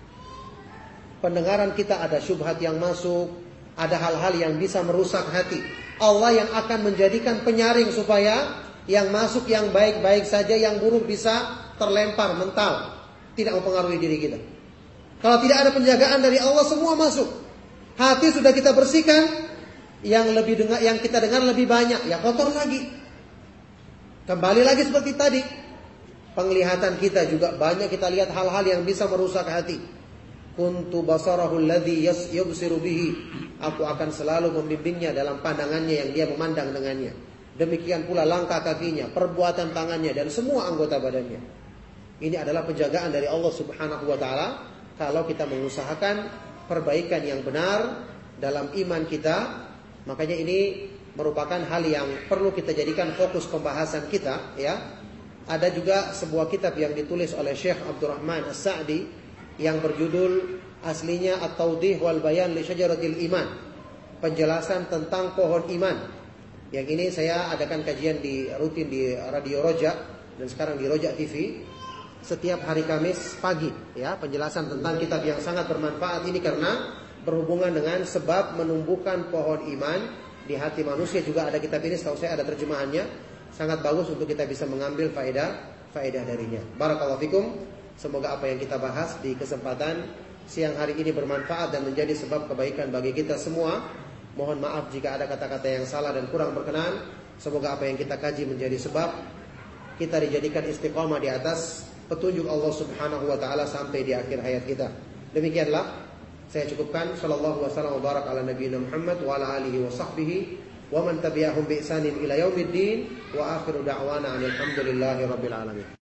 Pendengaran kita ada syubhat yang masuk, ada hal-hal yang bisa merusak hati. Allah yang akan menjadikan penyaring supaya yang masuk yang baik-baik saja, yang buruk bisa terlempar mental, tidak mempengaruhi diri kita. Kalau tidak ada penjagaan dari Allah, semua masuk. Hati sudah kita bersihkan, yang lebih dengar, yang kita dengar lebih banyak, ya kotor lagi. Kembali lagi seperti tadi. Penglihatan kita juga banyak kita lihat hal-hal yang bisa merusak hati. Kuntu basarahu alladhi yubsiru bihi. Aku akan selalu membimbingnya dalam pandangannya yang dia memandang dengannya. Demikian pula langkah kakinya, perbuatan tangannya, dan semua anggota badannya. Ini adalah penjagaan dari Allah Subhanahu wa taala. Kalau kita mengusahakan perbaikan yang benar dalam iman kita, makanya ini merupakan hal yang perlu kita jadikan fokus pembahasan kita, ya. Ada juga sebuah kitab yang ditulis oleh Syekh Abdurrahman As-Sa'di yang berjudul aslinya At-Tawdih wal Bayan li Syajaratil Iman. Penjelasan tentang pohon iman. Yang ini saya adakan kajian di rutin di Radio Roja dan sekarang di Roja T V. Setiap hari Kamis pagi, ya, penjelasan tentang kitab yang sangat bermanfaat ini karena berhubungan dengan sebab menumbuhkan pohon iman di hati manusia. Juga ada kitab ini, setahu saya ada terjemahannya, sangat bagus untuk kita bisa mengambil faedah faedah darinya. Barakallahu fikum. Semoga apa yang kita bahas di kesempatan siang hari ini bermanfaat dan menjadi sebab kebaikan bagi kita semua. Mohon maaf jika ada kata-kata yang salah dan kurang berkenan. Semoga apa yang kita kaji menjadi sebab kita dijadikan istiqamah di atas petunjuk Allah Subhanahu wa taala sampai di akhir hayat kita. Demikianlah saya cukupkan. Sallallahu wasallam wa barak ala nabiyina Muhammad wa ala alihi wa sahbihi wa man tabi'ahum bi ihsanin ila yaumiddin wa akhiru da'wana alhamdulillahi rabbil alamin.